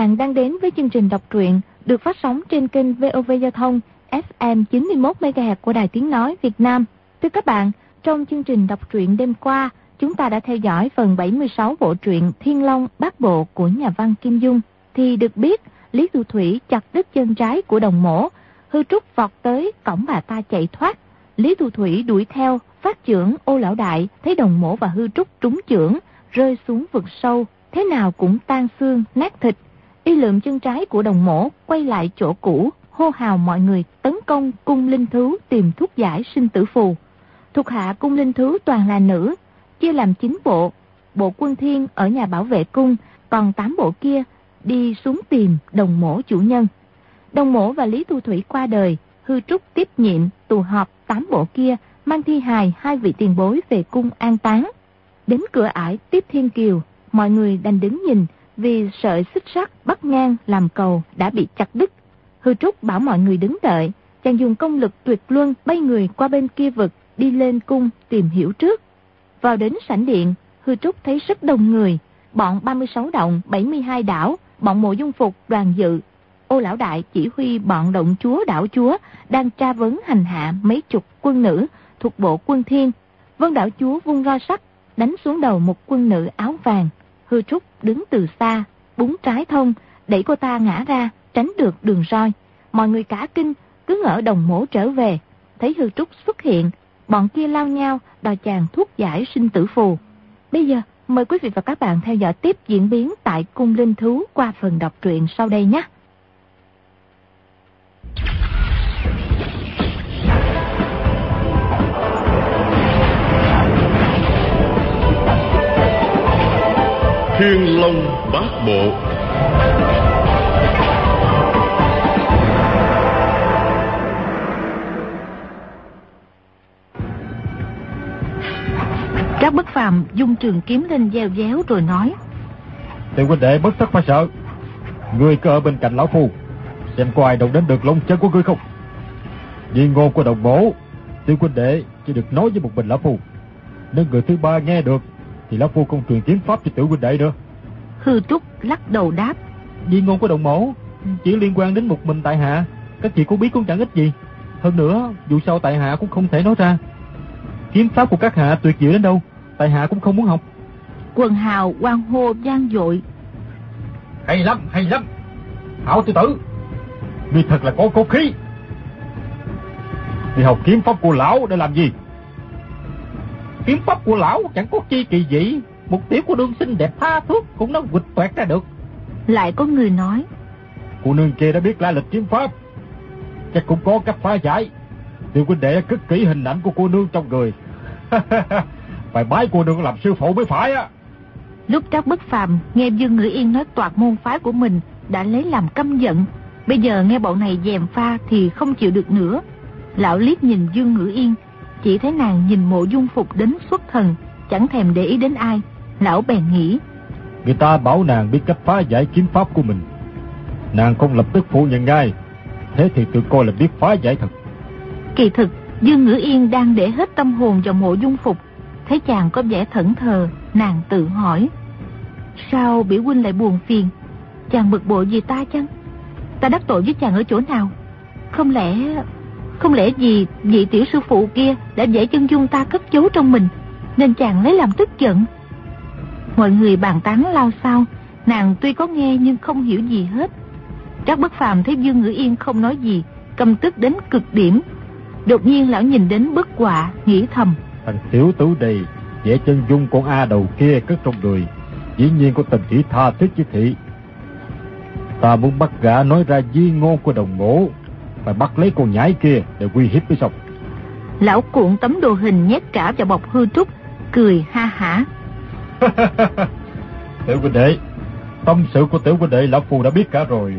bạn đang đến với chương trình đọc truyện được phát sóng trên kênh VOV Giao thông FM 91 MHz của Đài Tiếng Nói Việt Nam. Thưa các bạn, trong chương trình đọc truyện đêm qua, chúng ta đã theo dõi phần 76 bộ truyện Thiên Long Bát Bộ của nhà văn Kim Dung. Thì được biết, Lý Thu Thủy chặt đứt chân trái của Đồng Mỗ, Hư Trúc vọt tới cổng bà ta chạy thoát. Lý Thu Thủy đuổi theo, phát chưởng Ô Lão Đại thấy Đồng Mỗ và Hư Trúc trúng chưởng, rơi xuống vực sâu, thế nào cũng tan xương nát thịt. Y lượm chân trái của Đồng Mỗ, quay lại chỗ cũ, hô hào mọi người tấn công cung linh thú tìm thuốc giải sinh tử phù. Thuộc hạ cung linh thú toàn là nữ, chia làm 9 bộ. Bộ Quân Thiên ở nhà bảo vệ cung, còn 8 bộ kia đi xuống tìm Đồng Mỗ chủ nhân. Đồng Mỗ và Lý Thu Thủy qua đời, Hư Trúc tiếp nhiệm tụ họp 8 bộ kia, mang thi hài 2 vị tiền bối về cung an táng. Đến cửa ải tiếp Thiên Kiều, mọi người đành đứng nhìn vì sợi xích sắt bắt ngang làm cầu đã bị chặt đứt. Hư Trúc bảo mọi người đứng đợi, chàng dùng công lực tuyệt luân bay người qua bên kia vực, đi lên cung tìm hiểu trước. Vào đến sảnh điện, Hư Trúc thấy rất đông người, bọn 36 động 72 đảo, bọn Mộ Dung Phục, Đoàn Dự. Ô Lão Đại chỉ huy bọn động chúa đảo chúa đang tra vấn hành hạ mấy chục quân nữ thuộc bộ Quân Thiên. Vân đảo chúa vung roi sắt đánh xuống đầu một quân nữ áo vàng. Hư Trúc đứng từ xa, búng trái thông, đẩy cô ta ngã ra, tránh được đường roi. Mọi người cả kinh, cứ ngỡ Đồng Mỗ trở về. Thấy Hư Trúc xuất hiện, bọn kia lao nhau đòi chàng thuốc giải sinh tử phù. Bây giờ mời quý vị và các bạn theo dõi tiếp diễn biến tại cung linh thú qua phần đọc truyện sau đây nhé. Thiên Long Bát Bộ. Trác Bất Phàm dung trường kiếm lên gieo déo rồi nói: Tiểu huynh đệ bất tất phải sợ, ngươi cứ ở bên cạnh lão phu, xem có ai động đến được lông chân của ngươi không. Di ngôn của Đồng Mỗ, tiểu huynh đệ chỉ được nói với một mình lão phu, nếu người thứ ba nghe được thì lão phu không truyền kiếm pháp cho tiểu huynh đệ nữa. Hư Trúc lắc đầu đáp: Di ngôn của Đồng Mỗ chỉ liên quan đến một mình tại hạ, các chị có biết cũng chẳng ích gì. Hơn nữa, dù sao tại hạ cũng không thể nói ra. Kiếm pháp của các hạ tuyệt diệu đến đâu, tại hạ cũng không muốn học. Quần hào hoan hô vang dội: Hay lắm, hay lắm, Hảo tiểu tử, ngươi thật là có cốt khí. Đi học kiếm pháp của lão để làm gì? Kiếm pháp của lão chẳng có chi kỳ dị, một tiểu cô nương xinh đẹp tha thước cũng nó quịch toẹt ra được. Lại có người nói: Cô nương kia đã biết lai lịch kiếm pháp, chắc cũng có cách phá giải. Tiểu huynh đệ cất kỹ hình ảnh của cô nương trong người. Phải bái cô nương làm sư phụ mới phải á. Lúc Trác Bất Phàm nghe Dương Ngữ Yên nói toạc môn phái của mình đã lấy làm căm giận, bây giờ nghe bọn này gièm pha thì không chịu được nữa. Lão liếc nhìn Dương Ngữ Yên, chỉ thấy nàng nhìn Mộ Dung Phục đến xuất thần, chẳng thèm để ý đến ai. Lão bèn nghĩ: Người ta bảo nàng biết cách phá giải kiếm pháp của mình, nàng không lập tức phủ nhận ngay, thế thì tự coi là biết phá giải thật. Kỳ thực Dương Ngữ Yên đang để hết tâm hồn vào Mộ Dung Phục. Thấy chàng có vẻ thẫn thờ, nàng tự hỏi: sao biểu huynh lại buồn phiền? Chàng bực bội vì ta chăng? Ta đắc tội với chàng ở chỗ nào? Không lẽ vì vị tiểu sư phụ kia đã dễ chân dung ta cất giấu trong mình, nên chàng lấy làm tức giận? Mọi người bàn tán lao xao, nàng tuy có nghe nhưng không hiểu gì hết. Trác Bất Phàm thấy Dương Ngữ Yên không nói gì, căm tức đến cực điểm. Đột nhiên lão nhìn đến bức họa, nghĩ thầm: Thằng tiểu tử này dễ chân dung con A đầu kia cất trong người, dĩ nhiên có tình chỉ tha thiết với thị. Ta muốn bắt gã nói ra di ngôn của Đồng Mỗ, phải bắt lấy con nhái kia để uy hiếp với xong. Lão cuộn tấm đồ hình nhét cả vào bọc Hư Trúc, cười ha hả. Tiểu huynh đệ, tâm sự của tiểu huynh đệ lão phu đã biết cả rồi.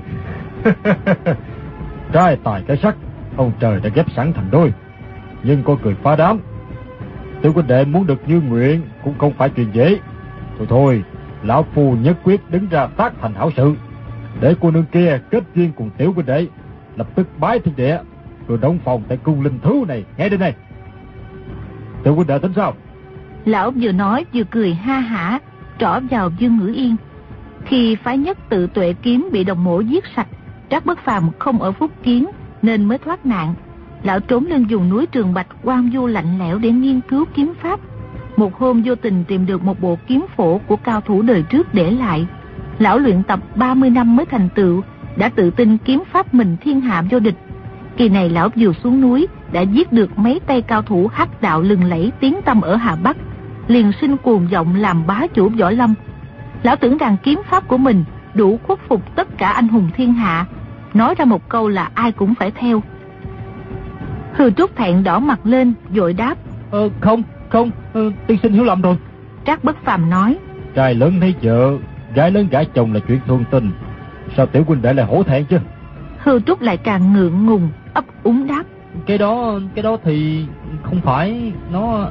Trai tài cái sắc, ông trời đã ghép sẵn thành đôi, nhưng có cười phá đám. Tiểu huynh đệ muốn được như nguyện cũng không phải chuyện dễ. Thôi, lão phu nhất quyết đứng ra tác thành hảo sự, để cô nương kia kết duyên cùng tiểu huynh đệ, lập tức bái thiên địa, rồi đóng phòng tại cung linh thú này ngay đây này. Tiểu huynh đệ tính sao? Lão vừa nói vừa cười ha hả, trỏ vào Dương Ngữ Yên. Khi phái nhất Tự Tuệ kiếm bị đồng mổ giết sạch, Trác Bất Phàm không ở Phúc Kiến nên mới thoát nạn. Lão trốn lên vùng núi Trường Bạch hoang vu lạnh lẽo để nghiên cứu kiếm pháp. Một hôm vô tình tìm được một bộ kiếm phổ của cao thủ đời trước để lại. Lão luyện tập 30 năm mới thành tựu, đã tự tin kiếm pháp mình thiên hạ vô địch. Kỳ này lão vừa xuống núi đã giết được mấy tay cao thủ hắc đạo lừng lẫy tiếng tăm ở Hà Bắc, liền sinh cuồng vọng làm bá chủ võ lâm. Lão tưởng rằng kiếm pháp của mình đủ khuất phục tất cả anh hùng thiên hạ, nói ra một câu là ai cũng phải theo. Hư Trúc thẹn đỏ mặt lên, vội đáp: Không, tiên sinh hiểu lầm rồi. Trác Bất Phàm nói: Trai lớn thấy vợ, gái lớn gả chồng là chuyện thường tình, sao tiểu huynh đệ lại hổ thẹn chứ? Hư Trúc lại càng ngượng ngùng, ấp úng đáp: Cái đó thì không phải nó.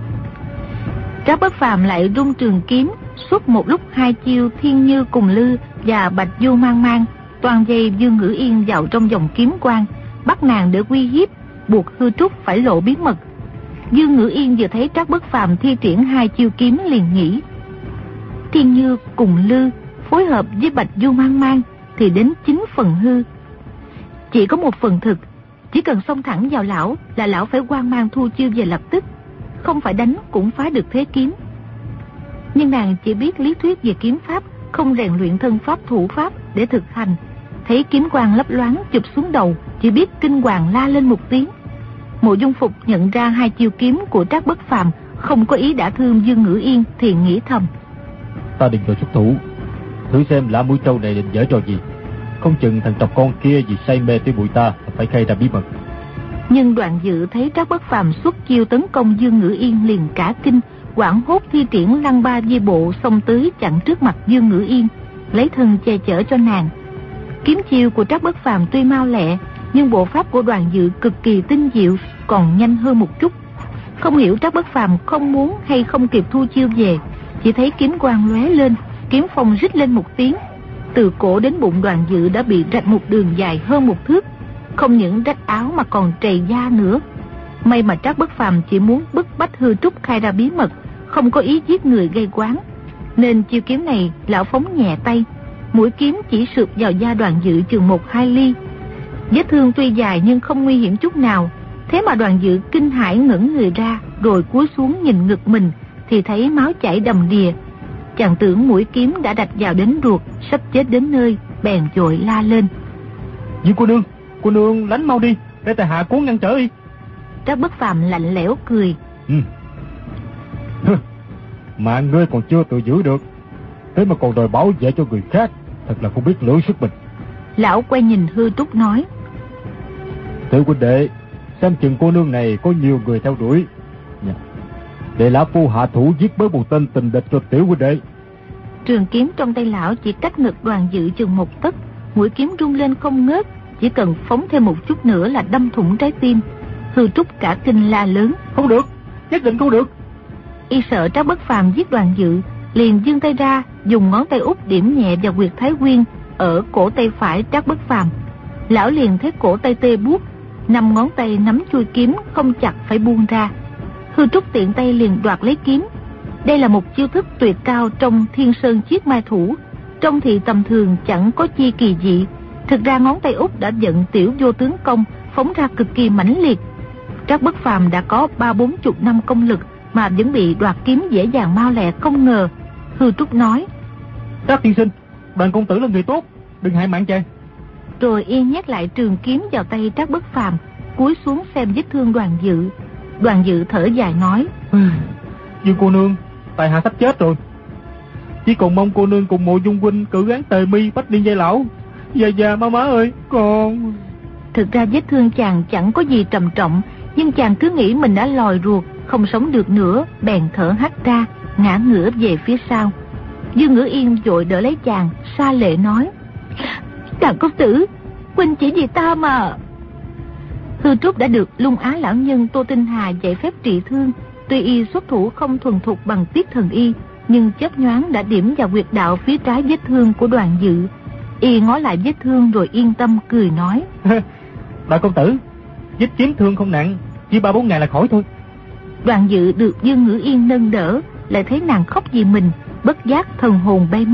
Trác Bất Phàm lại rung trường kiếm, xuất một lúc 2 chiêu Thiên Như Cùng Lư và Bạch Du Mang Mang, toàn dây Dương Ngữ Yên vào trong vòng kiếm quang, bắt nàng để uy hiếp, buộc Hư Trúc phải lộ bí mật. Dương Ngữ Yên vừa thấy Trác Bất Phàm thi triển 2 chiêu kiếm liền nghĩ: Thiên Như Cùng Lư phối hợp với Bạch Du Mang Mang thì đến 9 phần hư, chỉ có 1 phần thực. Chỉ cần xông thẳng vào lão là lão phải hoang mang thu chiêu về lập tức, không phải đánh cũng phá được thế kiếm. Nhưng nàng chỉ biết lý thuyết về kiếm pháp, không rèn luyện thân pháp thủ pháp để thực hành. Thấy kiếm quang lấp loáng chụp xuống đầu, chỉ biết kinh hoàng la lên một tiếng. Mộ Dung Phục nhận ra 2 chiêu kiếm của Trác Bất Phàm không có ý đả thương Dương Ngữ Yên thì nghĩ thầm: Ta định rồi xuất thủ, thử xem Lã Mũi Trâu này định giở trò gì. Không chừng thằng trọc con kia vì say mê tới bụi ta phải khai ra bí mật. Nhưng Đoạn Dự thấy Trác Bất Phàm xuất chiêu tấn công Dương Ngữ Yên liền cả kinh, hoảng hốt thi triển Lăng Ba Vi Bộ xông tới chặn trước mặt Dương Ngữ Yên, lấy thân che chở cho nàng. Kiếm chiêu của Trác Bất Phàm tuy mau lẹ, nhưng bộ pháp của Đoạn Dự cực kỳ tinh diệu, còn nhanh hơn một chút. Không hiểu Trác Bất Phàm không muốn hay không kịp thu chiêu về, chỉ thấy kiếm quang lóe lên, kiếm phong rít lên một tiếng, từ cổ đến bụng Đoạn Dự đã bị rạch một đường dài hơn 1 thước, không những rách áo mà còn trầy da nữa. May mà Trác Bất Phàm chỉ muốn bức bách Hư Trúc khai ra bí mật, không có ý giết người gây quán, nên chiêu kiếm này lão phóng nhẹ tay, mũi kiếm chỉ sượt vào da Đoạn Dự chừng 1-2 ly. Vết thương tuy dài nhưng không nguy hiểm chút nào, thế mà Đoạn Dự kinh hãi ngẩng người ra, rồi cúi xuống nhìn ngực mình thì thấy máu chảy đầm đìa. Chàng tưởng mũi kiếm đã đạch vào đến ruột, sắp chết đến nơi, bèn vội la lên: Nhưng cô nương lánh mau đi, để tại hạ cuốn ngăn trở đi. Trác Bất Phàm lạnh lẽo cười: Mạng ngươi còn chưa tự giữ được, thế mà còn đòi bảo vệ cho người khác, thật là không biết lượng sức mình. Lão quay nhìn Hư Trúc nói: Tiểu huynh đệ, xem chừng cô nương này có nhiều người theo đuổi, để lão phu hạ thủ giết bớt một tên tình địch cho tiểu huynh đệ. Trường kiếm trong tay lão chỉ cách ngực Đoạn Dự chừng 1 tấc, mũi kiếm rung lên không ngớt, chỉ cần phóng thêm một chút nữa là đâm thủng trái tim. Hư Trúc cả kinh la lớn: Không được, nhất định không được. Y sợ Trác Bất Phàm giết Đoạn Dự, liền giương tay ra, dùng ngón tay út điểm nhẹ vào huyệt Thái Nguyên ở cổ tay phải Trác Bất Phàm. Lão liền thấy cổ tay tê buốt, 5 ngón tay nắm chuôi kiếm không chặt phải buông ra. Hư Trúc tiện tay liền đoạt lấy kiếm. Đây là một chiêu thức tuyệt cao trong Thiên Sơn Chiết Mai Thủ, trông thì tầm thường chẳng có chi kỳ dị, thực ra ngón tay út đã vận Tiểu Vô Tướng Công phóng ra cực kỳ mãnh liệt. Trác Bất Phàm đã có 30-40 năm công lực mà vẫn bị đoạt kiếm dễ dàng mau lẹ không ngờ. Hư Trúc nói: Trác tiên sinh, Đoàn công tử là người tốt, đừng hại mạng chàng. Rồi y nhét lại trường kiếm vào tay Trác Bất Phàm, cúi xuống xem vết thương Đoạn Dự. Đoạn Dự thở dài nói: Dương cô nương, tại hạ sắp chết rồi, chỉ còn mong cô nương cùng Mộ Dung huynh cử án tề mi bách niên giai lão. Già má ơi, con. Thực ra vết thương chàng chẳng có gì trầm trọng, nhưng chàng cứ nghĩ mình đã lòi ruột, không sống được nữa, bèn thở hắt ra, ngã ngửa về phía sau. Dương Ngữ Yên vội đỡ lấy chàng, sa lệ nói: Đàn công tử, huynh chỉ vì ta mà. Hư Trúc đã được Lung Á lão nhân Tô Tinh Hà dạy phép trị thương, tuy y xuất thủ không thuần thục bằng Tiết Thần Y, nhưng chớp nhoáng đã điểm vào huyệt đạo phía trái vết thương của Đoạn Dự. Y ngó lại vết thương rồi yên tâm cười nói: Đại công tử, vết kiếm thương không nặng, chỉ 3-4 ngày là khỏi thôi. Đoạn Dự được Dương Ngữ Yên nâng đỡ, lại thấy nàng khóc vì mình, bất giác thần hồn bay mất,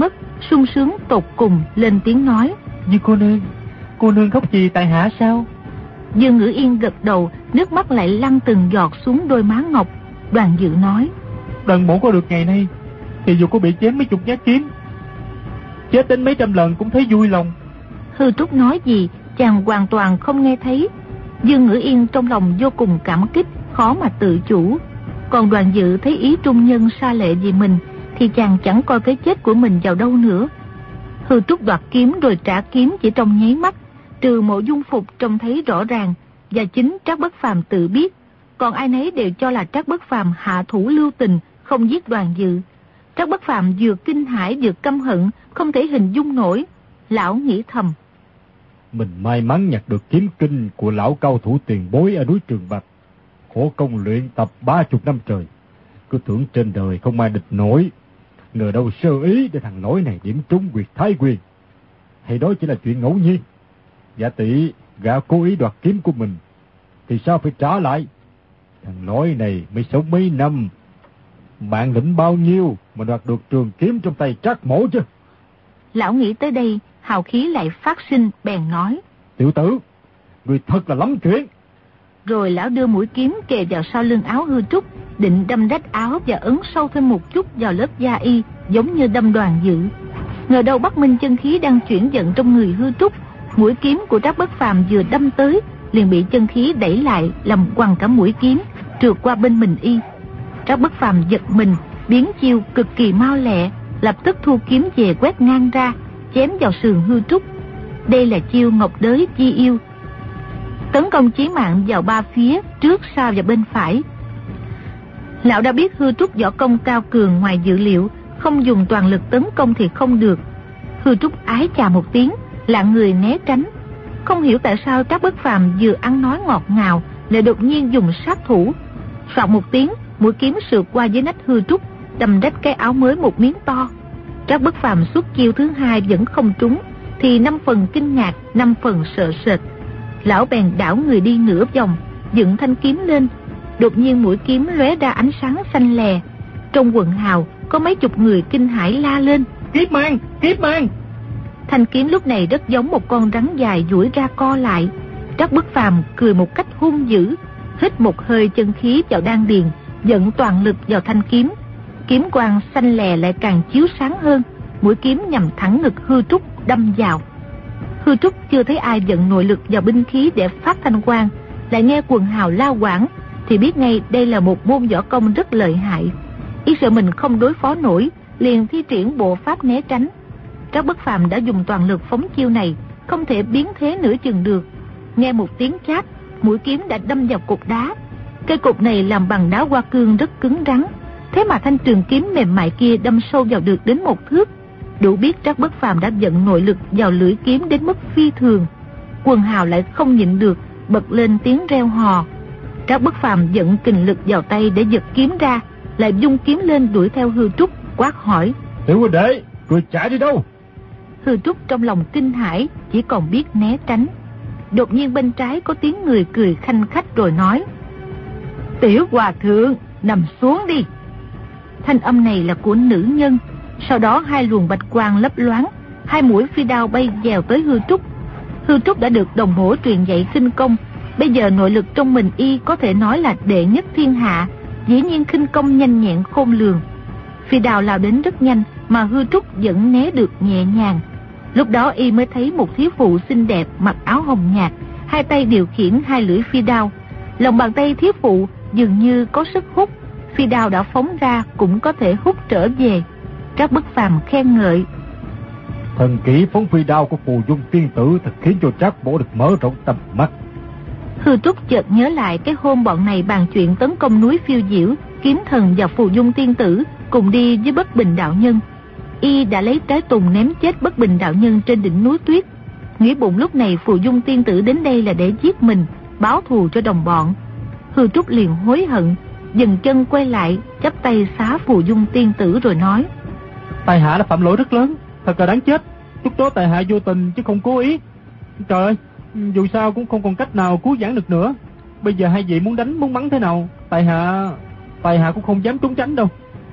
sung sướng tột cùng lên tiếng nói: "Nhưng cô nương khóc gì tại hạ sao?" Dương Ngữ Yên gật đầu, nước mắt lại lăn từng giọt xuống đôi má ngọc. Đoàn Dự nói: "Đoàn bổn có được ngày nay thì dù có bị chém mấy chục nhát kiếm, chết đến mấy trăm lần cũng thấy vui lòng." Hư Trúc nói gì chàng hoàn toàn không nghe thấy. Dương Ngữ Yên trong lòng vô cùng cảm kích, khó mà tự chủ. Còn Đoàn Dự thấy ý trung nhân sa lệ vì mình thì chàng chẳng coi cái chết của mình vào đâu nữa. Hư Trúc đoạt kiếm rồi trả kiếm chỉ trong nháy mắt, trừ Mộ Dung Phục trông thấy rõ ràng, và chính Trác Bất Phàm tự biết. Còn ai nấy đều cho là Trác Bất Phàm hạ thủ lưu tình, không giết Đoàn Dự. Trác Bất Phàm vừa kinh hãi vừa căm hận, không thể hình dung nổi. Lão nghĩ thầm: mình may mắn nhặt được kiếm kinh của lão cao thủ tiền bối ở núi Trường Bạch, khổ công luyện tập 30 năm trời, cứ tưởng trên đời không ai địch nổi, ngờ đâu sơ ý để thằng lỗi này điểm trúng huyệt Thái Quyền. Hay đó chỉ là chuyện ngẫu nhiên? Giả tỷ gã cố ý đoạt kiếm của mình thì sao phải trả lại? Thằng lỗi này mới sống mấy năm, bạn lĩnh bao nhiêu mà đoạt được trường kiếm trong tay Trác Mỗ chứ? Lão nghĩ tới đây, hào khí lại phát sinh, bèn nói: tiểu tử, người thật là lắm chuyện. Rồi lão đưa mũi kiếm kề vào sau lưng áo Hư Trúc, định đâm rách áo và ấn sâu thêm một chút vào lớp da y, giống như đâm Đoàn Dự. Ngờ đâu Bắc Minh chân khí đang chuyển vận trong người Hư Trúc, mũi kiếm của Trác Bất Phàm vừa đâm tới, liền bị chân khí đẩy lại, làm quằn cả mũi kiếm, trượt qua bên mình y. Trác Bất Phàm giật mình, biến chiêu cực kỳ mau lẹ, lập tức thu kiếm về quét ngang ra, chém vào sườn Hư Trúc. Đây là chiêu Ngọc Đới Chi Yêu, tấn công chí mạng vào ba phía, trước sau và bên phải. Lão đã biết Hư Trúc võ công cao cường ngoài dự liệu, không dùng toàn lực tấn công thì không được. Hư Trúc ái chà một tiếng, lạng người né tránh. Không hiểu tại sao Trác Bất Phàm vừa ăn nói ngọt ngào lại đột nhiên dùng sát thủ. Soạt một tiếng, mũi kiếm sượt qua dưới nách Hư Trúc, đâm rách cái áo mới một miếng to. Trác Bất Phàm xuất chiêu thứ hai vẫn không trúng, thì 5 phần kinh ngạc, 5 phần sợ sệt. Lão bèn đảo người đi nửa vòng, dựng thanh kiếm lên. Đột nhiên mũi kiếm lóe ra ánh sáng xanh lè. Trong quần hào có mấy chục người kinh hãi la lên: Kiếp mang, kiếp mang! Thanh kiếm lúc này rất giống một con rắn dài duỗi ra co lại. Trác Bất Phàm cười một cách hung dữ, hít một hơi chân khí vào đan điền, dẫn toàn lực vào thanh kiếm. Kiếm quang xanh lè lại càng chiếu sáng hơn, mũi kiếm nhằm thẳng ngực Hư Trúc đâm vào. Hư Trúc chưa thấy ai vận nội lực vào binh khí để phát thanh quang, lại nghe quần hào la quảng thì biết ngay đây là một môn võ công rất lợi hại. Y sợ mình không đối phó nổi, liền thi triển bộ pháp né tránh. Trác Bất Phàm đã dùng toàn lực phóng chiêu này, không thể biến thế nửa chừng được. Nghe một tiếng chát, mũi kiếm đã đâm vào cục đá. Cây cục này làm bằng đá hoa cương rất cứng rắn, thế mà thanh trường kiếm mềm mại kia đâm sâu vào được đến 1 thước, đủ biết Trác Bất Phàm đã vận nội lực vào lưỡi kiếm đến mức phi thường. Quần hào lại không nhịn được, bật lên tiếng reo hò. Trác Bất Phàm vận kình lực vào tay để giật kiếm ra, lại vung kiếm lên đuổi theo Hư Trúc, quát hỏi: Tiểu huynh đệ, người chạy đi đâu? Hư Trúc trong lòng kinh hãi, chỉ còn biết né tránh. Đột nhiên bên trái có tiếng người cười khanh khách rồi nói: Tiểu hòa thượng, nằm xuống đi. Thanh âm này là của nữ nhân. Sau đó 2 luồng bạch quang lấp loáng, 2 mũi phi đao bay dèo tới Hư Trúc. Hư Trúc đã được đồng mổ truyền dạy khinh công, bây giờ nội lực trong mình y có thể nói là đệ nhất thiên hạ, dĩ nhiên khinh công nhanh nhẹn khôn lường. Phi đao lao đến rất nhanh mà Hư Trúc vẫn né được nhẹ nhàng. Lúc đó y mới thấy một thiếu phụ xinh đẹp mặc áo hồng nhạt, 2 tay điều khiển 2 lưỡi phi đao. Lòng bàn tay thiếu phụ dường như có sức hút, phi đao đã phóng ra cũng có thể hút trở về. Trác Bất Phàm khen ngợi: Thần kỹ phóng phi đao của Phù Dung tiên tử thật khiến cho Trác Mỗ được mở rộng tầm mắt. Hư Trúc chợt nhớ lại cái hôm bọn này bàn chuyện tấn công núi Phiêu Diễu, Kiếm Thần và Phù Dung tiên tử cùng đi với Bất Bình đạo nhân. Y đã lấy trái tùng ném chết Bất Bình đạo nhân trên đỉnh núi tuyết, nghĩ bụng lúc này Phù Dung tiên tử đến đây là để giết mình, báo thù cho đồng bọn. Hư Trúc liền hối hận, dừng chân quay lại, chắp tay xá Phù Dung tiên tử rồi nói: Tài hạ đã phạm lỗi rất lớn, thật là đáng chết. Lúc đó tài hạ vô tình chứ không cố ý. Trời ơi, dù sao cũng không còn cách nào cứu vãn được nữa. Bây giờ hai vị muốn đánh muốn mắng thế nào, tài hạ cũng không dám trốn tránh đâu.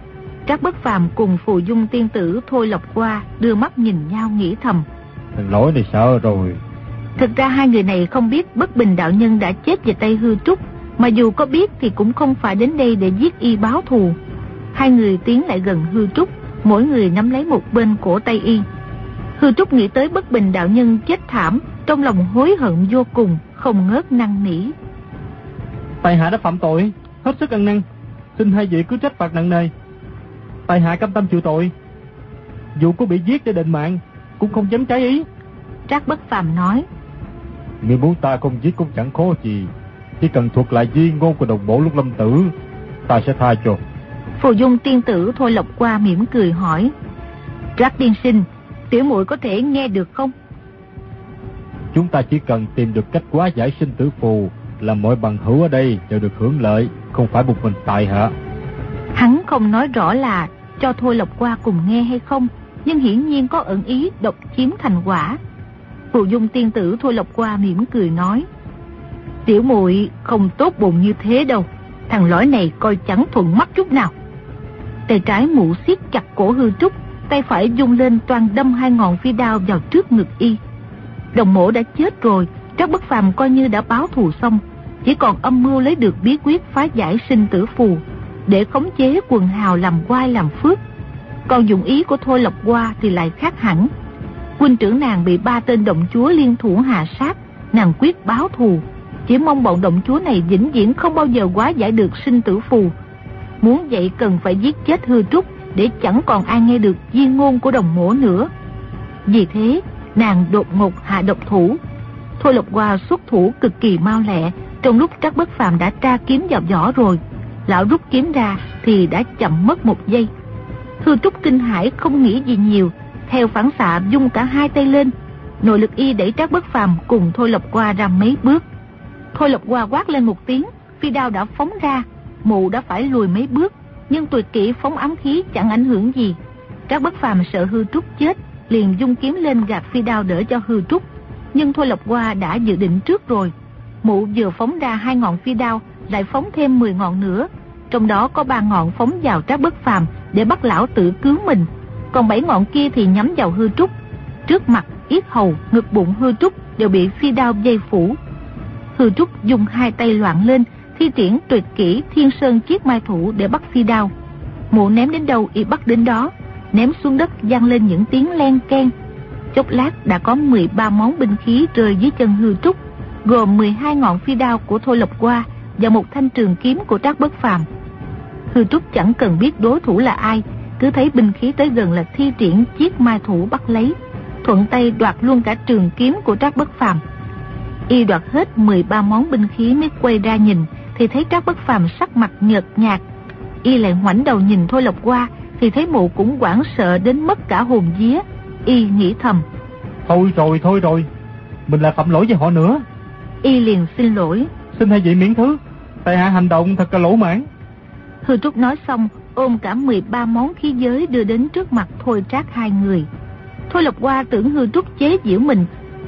Trác Bất Phàm cùng Phù Dung tiên tử Thôi Lộc Qua đưa mắt nhìn nhau nghĩ thầm. Thằng lỗi này sợ rồi. Thực ra hai người này không biết Bất Bình đạo nhân đã chết về tay Hư Trúc, mà dù có biết thì cũng không phải đến đây để giết y báo thù. Hai người tiến lại gần Hư Trúc, mỗi người nắm lấy một bên cổ tay y. Hư Trúc nghĩ tới Bất Bình đạo nhân chết thảm, trong lòng hối hận vô cùng, không ngớt năn nỉ. Tại hạ đã phạm tội, hết sức ăn năn, xin hai vị cứ trách phạt nặng nề. Tại hạ cam tâm chịu tội, dù có bị giết để định mạng cũng không dám trái ý. Trác Bất Phàm nói: Nếu muốn ta không giết cũng chẳng khó gì, chỉ cần thuật lại di ngôn của đồng bộ lúc lâm tử, ta sẽ tha cho. Phù Dung tiên tử Thôi Lộc Qua mỉm cười hỏi: Trác tiên sinh, tiểu muội có thể nghe được không? Chúng ta chỉ cần tìm được cách hóa giải sinh tử phù là mọi bằng hữu ở đây đều được hưởng lợi, không phải một mình tại hạ. Hắn không nói rõ là cho Thôi Lộc Qua cùng nghe hay không, nhưng hiển nhiên có ẩn ý độc chiếm thành quả. Phù Dung tiên tử Thôi Lộc Qua mỉm cười nói: Tiểu muội không tốt bụng như thế đâu, thằng lõi này coi chẳng thuận mắt chút nào. Tay trái mụ siết chặt cổ Hư Trúc, tay phải dung lên toàn đâm hai ngọn phi đao vào trước ngực y. Đồng mổ đã chết rồi, Trác Bất Phàm coi như đã báo thù xong, chỉ còn âm mưu lấy được bí quyết phá giải sinh tử phù để khống chế quần hào làm oai làm phước. Còn dụng ý của Thôi Lộc Qua thì lại khác hẳn. Huynh trưởng nàng bị 3 tên động chúa liên thủ hạ sát, nàng quyết báo thù, chỉ mong bọn động chúa này vĩnh viễn không bao giờ hóa giải được sinh tử phù. Muốn vậy cần phải giết chết Hư Trúc để chẳng còn ai nghe được di ngôn của đồng mổ nữa. Vì thế nàng đột ngột hạ độc thủ. Thôi Lộc Qua xuất thủ cực kỳ mau lẹ, trong lúc Trác Bất Phàm đã tra kiếm vào vỏ rồi, lão rút kiếm ra thì đã chậm mất 1 giây. Hư Trúc kinh hãi không nghĩ gì nhiều, theo phản xạ dung cả hai tay lên, nội lực y đẩy Trác Bất Phàm cùng Thôi Lộc Qua ra mấy bước. Thôi Lộc Qua quát lên một tiếng, phi đao đã phóng ra, mụ đã phải lùi mấy bước, nhưng tuyệt kỹ phóng ám khí chẳng ảnh hưởng gì. Trác Bất Phàm sợ Hư Trúc chết, liền dung kiếm lên gạt phi đao đỡ cho Hư Trúc, nhưng Thôi Lộc Qua đã dự định trước rồi. Mụ vừa phóng ra 2 ngọn phi đao, lại phóng thêm 10 ngọn nữa, trong đó có 3 ngọn phóng vào Trác Bất Phàm để bắt lão tự cứu mình, còn 7 ngọn kia thì nhắm vào Hư Trúc. Trước mặt, yết hầu, ngực bụng Hư Trúc đều bị phi đao dây phủ. Hư Trúc dùng 2 tay loạn lên, thi triển tuyệt kỹ Thiên Sơn Chiết Mai Thủ để bắt phi đao. Mụ ném đến đâu y bắt đến đó, ném xuống đất vang lên những tiếng len keng. Chốc lát đã có 13 món binh khí rơi dưới chân Hư Trúc, gồm 12 ngọn phi đao của Thôi Lộc Qua và một thanh trường kiếm của Trác Bất Phàm. Hư Trúc chẳng cần biết đối thủ là ai, cứ thấy binh khí tới gần là thi triển Chiết Mai Thủ bắt lấy, thuận tay đoạt luôn cả trường kiếm của Trác Bất Phàm. Y đoạt hết 13 món binh khí mới quay ra nhìn, thì thấy Trác Bất Phàm sắc mặt nhợt nhạt. Y lại ngoảnh đầu nhìn Thôi Lộc Qua, thì thấy mụ cũng hoảng sợ đến mất cả hồn vía. Y nghĩ thầm: Thôi rồi, mình lại phạm lỗi với họ nữa. Y liền xin lỗi: Xin hai vị miễn thứ, tại hạ hành động thật là lỗ mãn. Hư Trúc nói xong, ôm cả 13 món khí giới đưa đến trước mặt Thôi Trác hai người. Thôi Lộc Qua tưởng Hư Trúc chế giễu mình,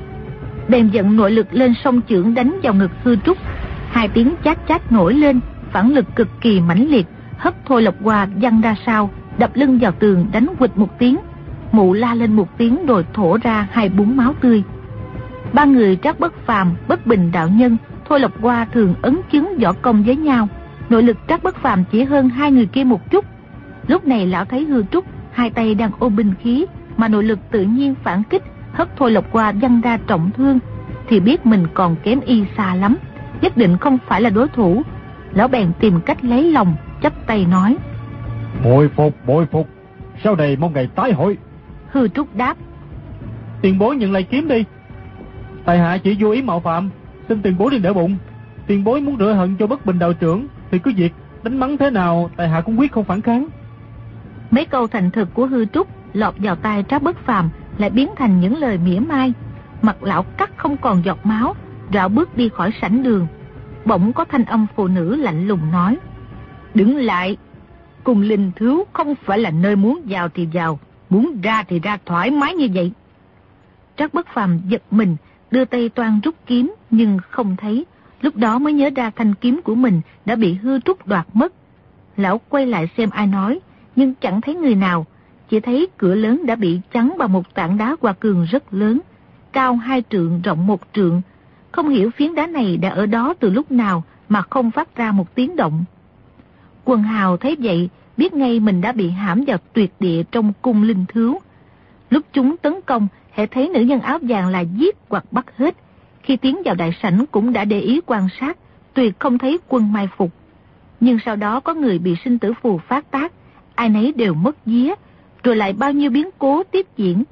bèn dẫn nội lực lên song chưởng đánh vào ngực Hư Trúc. 2 tiếng chát chát nổi lên, phản lực cực kỳ mãnh liệt, hất Thôi Lộc Qua văng ra sau, đập lưng vào tường đánh quịch một tiếng. Mụ la lên một tiếng rồi thổ ra 2 búng máu tươi. 3 người Trác Bất Phàm, Bất Bình đạo nhân, Thôi Lộc Qua thường ấn chứng võ công với nhau. Nội lực Trác Bất Phàm chỉ hơn 2 người kia một chút. Lúc này lão thấy Hư Trúc 2 tay đang ôm binh khí, mà nội lực tự nhiên phản kích, hất Thôi Lộc Qua văng ra trọng thương, thì biết mình còn kém y xa lắm, nhất định không phải là đối thủ. Lão bèn tìm cách lấy lòng, chắp tay nói: Bội phục, sau này mong ngày tái hội. Hư Trúc đáp: Tiền bối nhận lại kiếm đi, tại hạ chỉ vô ý mạo phạm, xin tiền bối đừng để bụng. Tiền bối muốn rửa hận cho Bất Bình đạo trưởng thì cứ việc đánh mắng thế nào, tại hạ cũng quyết không phản kháng. Mấy câu thành thực của Hư Trúc lọt vào tai Trác Bất Phàm lại biến thành những lời mỉa mai. Mặt lão cắt không còn giọt máu, rảo bước đi khỏi sảnh đường. Bỗng có thanh âm phụ nữ lạnh lùng nói: Đứng lại, cùng linh thiếu không phải là nơi muốn vào thì vào, muốn ra thì ra thoải mái như vậy. Trác Bất Phàm giật mình, đưa tay toan rút kiếm nhưng không thấy. Lúc đó mới nhớ ra thanh kiếm của mình đã bị Hư Trúc đoạt mất. Lão quay lại xem ai nói, nhưng chẳng thấy người nào. Chỉ thấy cửa lớn đã bị chắn bằng một tảng đá hoa cương rất lớn, cao 2 trượng, rộng 1 trượng. Không hiểu phiến đá này đã ở đó từ lúc nào mà không phát ra một tiếng động. Quần hào thấy vậy, biết ngay mình đã bị hãm vào tuyệt địa trong cung linh thứu. Lúc chúng tấn công, hễ thấy nữ nhân áo vàng là giết hoặc bắt hết. Khi tiến vào đại sảnh cũng đã để ý quan sát, tuyệt không thấy quân mai phục. Nhưng sau đó có người bị sinh tử phù phát tác, ai nấy đều mất vía, rồi lại bao nhiêu biến cố tiếp diễn.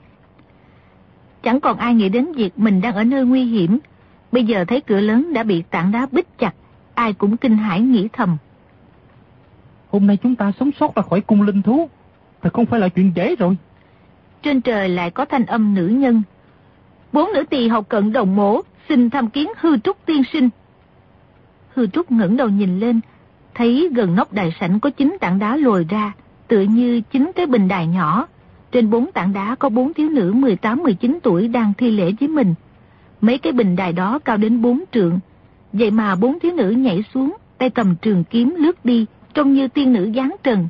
Chẳng còn ai nghĩ đến việc mình đang ở nơi nguy hiểm. Bây giờ thấy cửa lớn đã bị tảng đá bít chặt, ai cũng kinh hãi nghĩ thầm. Hôm nay chúng ta sống sót ra khỏi cung linh thú, thật không phải là chuyện dễ rồi. Trên trời lại có thanh âm nữ nhân. 4 nữ tỳ hầu cận đồng mổ, xin tham kiến Hư Trúc tiên sinh. Hư Trúc ngẩng đầu nhìn lên, thấy gần nóc đại sảnh có 9 tảng đá lồi ra, tựa như 9 cái bình đài nhỏ. Trên 4 tảng đá có 4 thiếu nữ 18-19 tuổi đang thi lễ với mình. Mấy cái bình đài đó cao đến 4 trượng. Vậy mà 4 thiếu nữ nhảy xuống, tay cầm trường kiếm lướt đi, trông như tiên nữ giáng trần.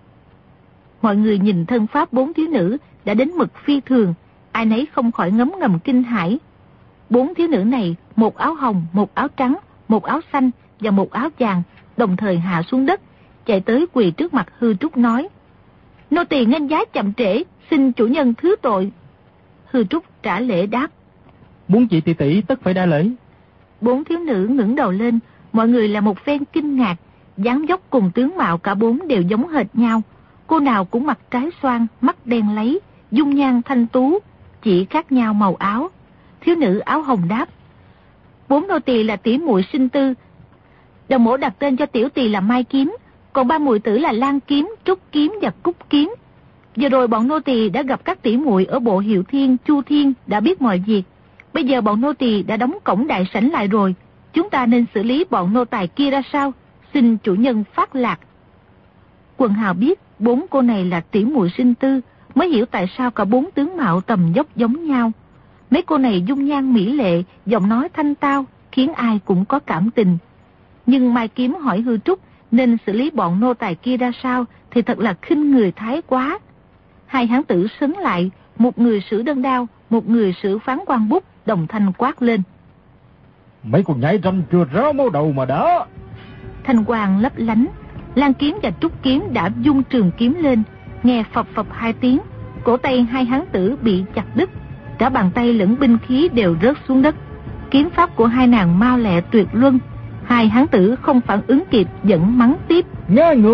Mọi người nhìn thân pháp 4 thiếu nữ đã đến mực phi thường, ai nấy không khỏi ngấm ngầm kinh hãi. 4 thiếu nữ này, một áo hồng, một áo trắng, một áo xanh và một áo vàng, đồng thời hạ xuống đất, chạy tới quỳ trước mặt Hư Trúc nói: nô tỳ nghênh giá chậm trễ, xin chủ nhân thứ tội. Hư Trúc trả lễ đáp: Muốn chị tỷ tỷ tất phải đa lễ. 4 thiếu nữ ngẩng đầu lên, mọi người là một phen kinh ngạc, dáng dốc cùng tướng mạo cả 4 đều giống hệt nhau. Cô nào cũng mặt trái xoan, mắt đen láy, dung nhan thanh tú, chỉ khác nhau màu áo. Thiếu nữ áo hồng đáp: 4 nô tỳ là tỷ muội sinh tư, đồng mổ đặt tên cho tiểu tỳ là Mai Kiếm, còn 3 muội tử là Lan Kiếm, Trúc Kiếm và Cúc Kiếm. Vừa rồi bọn nô tỳ đã gặp các tỷ muội ở bộ Hiệu Thiên, Chu Thiên, đã biết mọi việc. Bây giờ bọn nô tỳ đã đóng cổng đại sảnh lại rồi, chúng ta nên xử lý bọn nô tài kia ra sao? Xin chủ nhân phát lạc. Quần hào biết 4 cô này là tỷ muội sinh tư, mới hiểu tại sao cả 4 tướng mạo tầm dốc giống nhau. Mấy cô này dung nhan mỹ lệ, giọng nói thanh tao, khiến ai cũng có cảm tình. Nhưng Mai Kiếm hỏi Hư Trúc nên xử lý bọn nô tài kia ra sao thì thật là khinh người thái quá. Hai hán tử sấn lại, một người sử đơn đao, một người sử phán quan bút, đồng thanh quát lên: Mấy con nhảy ranh chưa ráo máu đầu mà đã. Thanh quang lấp lánh, Lan Kiếm và Trúc Kiếm đã dung trường kiếm lên, nghe phập phập 2 tiếng, cổ tay hai hán tử bị chặt đứt, cả bàn tay lẫn binh khí đều rớt xuống đất. Kiếm pháp của hai nàng mau lẹ tuyệt luân, hai hán tử không phản ứng kịp vẫn mắng tiếp: Nghe ngược!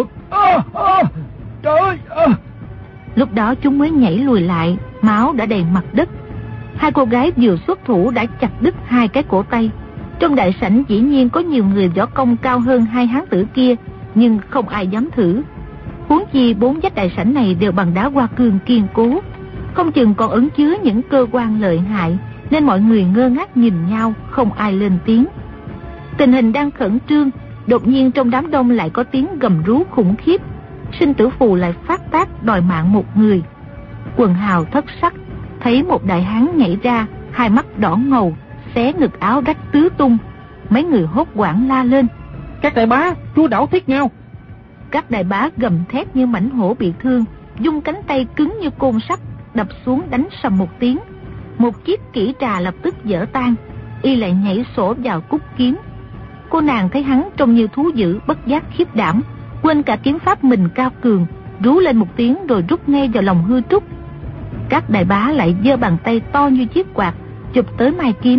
Trời! Lúc đó chúng mới nhảy lùi lại, máu đã đầy mặt đất. Hai cô gái vừa xuất thủ đã chặt đứt 2 cái cổ tay. Trong đại sảnh dĩ nhiên có nhiều người võ công cao hơn hai hán tử kia, nhưng không ai dám thử. Huống chi 4 vách đại sảnh này đều bằng đá hoa cương kiên cố, không chừng còn ẩn chứa những cơ quan lợi hại, nên mọi người ngơ ngác nhìn nhau, không ai lên tiếng. Tình hình đang khẩn trương, đột nhiên trong đám đông lại có tiếng gầm rú khủng khiếp. Sinh tử phù lại phát tác đòi mạng một người. Quần hào thất sắc, thấy một đại hán nhảy ra, hai mắt đỏ ngầu, xé ngực áo rách tứ tung. Mấy người hốt hoảng la lên: Các đại bá, chúa đảo Thiết Ngao! Các đại bá gầm thét như mãnh hổ bị thương, dung cánh tay cứng như côn sắt, đập xuống đánh sầm một tiếng. Một chiếc kỹ trà lập tức vỡ tan, y lại nhảy sổ vào Cúc Kiếm. Cô nàng thấy hắn trông như thú dữ, bất giác khiếp đảm, quên cả kiếm pháp mình cao cường, rú lên một tiếng rồi rút ngay vào lòng Hư Trúc. Các đại bá lại giơ bàn tay to như chiếc quạt chụp tới Mai Kiếm.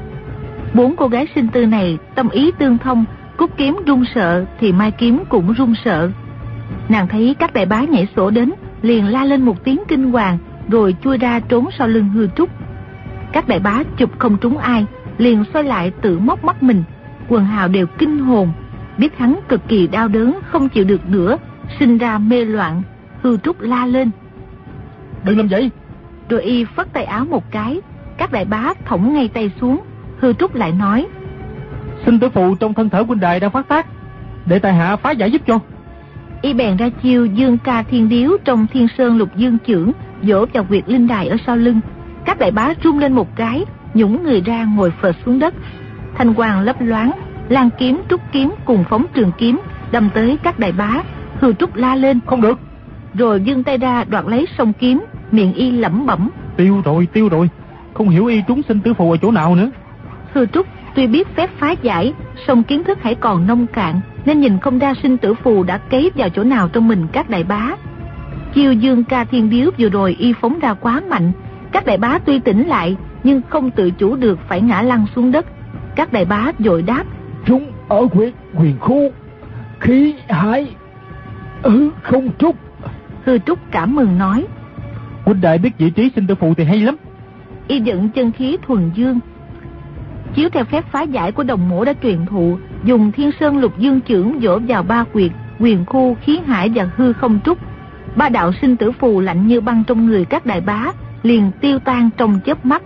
4 cô gái sinh tư này tâm ý tương thông, Cúc Kiếm run sợ thì Mai Kiếm cũng run sợ. Nàng thấy các đại bá nhảy sổ đến, liền la lên một tiếng kinh hoàng, rồi chui ra trốn sau lưng Hư Trúc. Các đại bá chụp không trúng ai, liền xoay lại tự móc mắt mình. Quần hào đều kinh hồn, biết hắn cực kỳ đau đớn, không chịu được nữa, sinh ra mê loạn. Hư Trúc la lên: Đừng làm vậy! Rồi y phất tay áo một cái, các đại bá thõng ngay tay xuống. Hư Trúc lại nói: Sinh tử phù trong thân thể huynh đài đang phát tác, để tại hạ phá giải giúp cho. Y bèn ra chiêu Dương Ca Thiên Điếu trong Thiên Sơn Lục Dương Chưởng, vỗ vào huyệt linh đài ở sau lưng. Các đại bá rung lên một cái, nhũng người ra ngồi phệt xuống đất. Thanh quang lấp loáng, Lan Kiếm, Trúc Kiếm cùng phóng trường kiếm đâm tới các đại bá. Hư Trúc la lên: Không được! rồi giương tay ra đoạt lấy song kiếm, miệng y lẩm bẩm: Tiêu rồi, không hiểu y trúng sinh tử phù ở chỗ nào nữa. Hư Trúc tuy biết phép phá giải, song kiến thức hãy còn nông cạn, nên nhìn không ra sinh tử phù đã cấy vào chỗ nào trong mình các đại bá. Chiêu Dương Ca Thiên Điếu vừa rồi y phóng ra quá mạnh, các đại bá tuy tỉnh lại nhưng không tự chủ được phải ngã lăn xuống đất. Các đại bá vội đáp: Trúng ở quyền khu, khí hải không trúc. Hư Trúc cảm mừng nói: Huynh đại biết vị trí sinh tử phù thì hay lắm. Y dựng chân khí thuần dương, chiếu theo phép phá giải của Đồng Mỗ đã truyền thụ, dùng Thiên Sơn Lục Dương chưởng vỗ vào ba quyệt quyền khu, khí hải và hư không trúc. Ba đạo sinh tử phù lạnh như băng trong người các đại bá liền tiêu tan trong chớp mắt.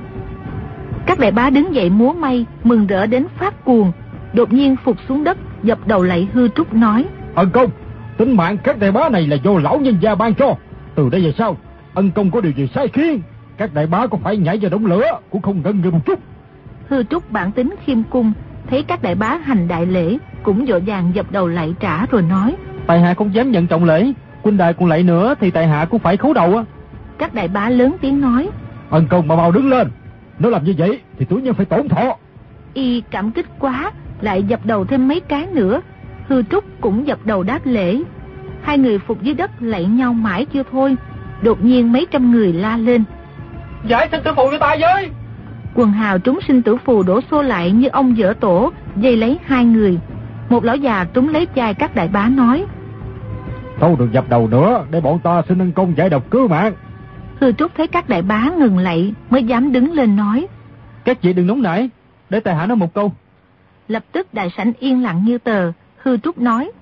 Các đại bá đứng dậy múa may, mừng rỡ đến phát cuồng. Đột nhiên phục xuống đất, dập đầu lạy Hư Trúc nói: Ân công, tính mạng các đại bá này là do lão nhân gia ban cho. Từ đây về sau, ân công có điều gì sai khiến, các đại bá có phải nhảy vào đống lửa cũng không ngần ngừ một chút. Hư Trúc bản tính khiêm cung, thấy các đại bá hành đại lễ, cũng vội vàng dập đầu lạy trả rồi nói: Tại hạ không dám nhận trọng lễ, huynh đài còn lạy nữa thì tại hạ cũng phải khấu đầu á. Các đại bá lớn tiếng nói: Ân công mau đứng lên, nếu làm như vậy thì chủ nhân phải tổn thọ. Y cảm kích quá, lại dập đầu thêm mấy cái nữa. Hư Trúc cũng dập đầu đáp lễ. Hai người phục dưới đất lạy nhau mãi chưa thôi. Đột nhiên mấy trăm người la lên: Giải sinh tử phù cho ta với! Quần hào trúng sinh tử phù đổ xô lại như ông dở tổ, dây lấy hai người. Một lão già trúng lấy chai các đại bá nói: Không được dập đầu nữa, để bọn ta xin ân công giải độc cứu mạng. Hư Trúc thấy các đại bá ngừng lạy mới dám đứng lên nói: Các vị đừng nóng nảy, để tại hạ nói một câu. Lập tức đại sảnh yên lặng như tờ. Hư Trúc nói: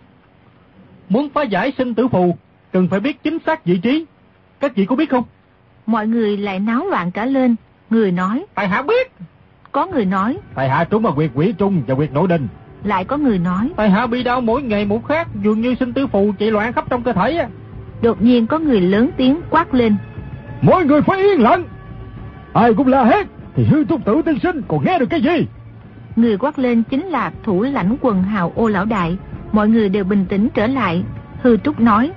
Muốn phá giải sinh tử phù cần phải biết chính xác vị trí, các vị có biết không? Mọi người lại náo loạn cả lên. Người nói: Tại hạ biết. Có người nói: Tại hạ trúng vào quyệt Quỷ Trung và quyệt Nội Đình. Lại có người nói: Tại hạ bị đau mỗi ngày một khác, dường như sinh tử phù chạy loạn khắp trong cơ thể á. Đột nhiên có người lớn tiếng quát lên: Mọi người phải yên lặng. Ai cũng la hét thì Hư Trúc Tử tiên sinh còn nghe được cái gì? Người quát lên chính là thủ lãnh quần hào Ô lão đại. Mọi người đều bình tĩnh trở lại. Hư Trúc nói: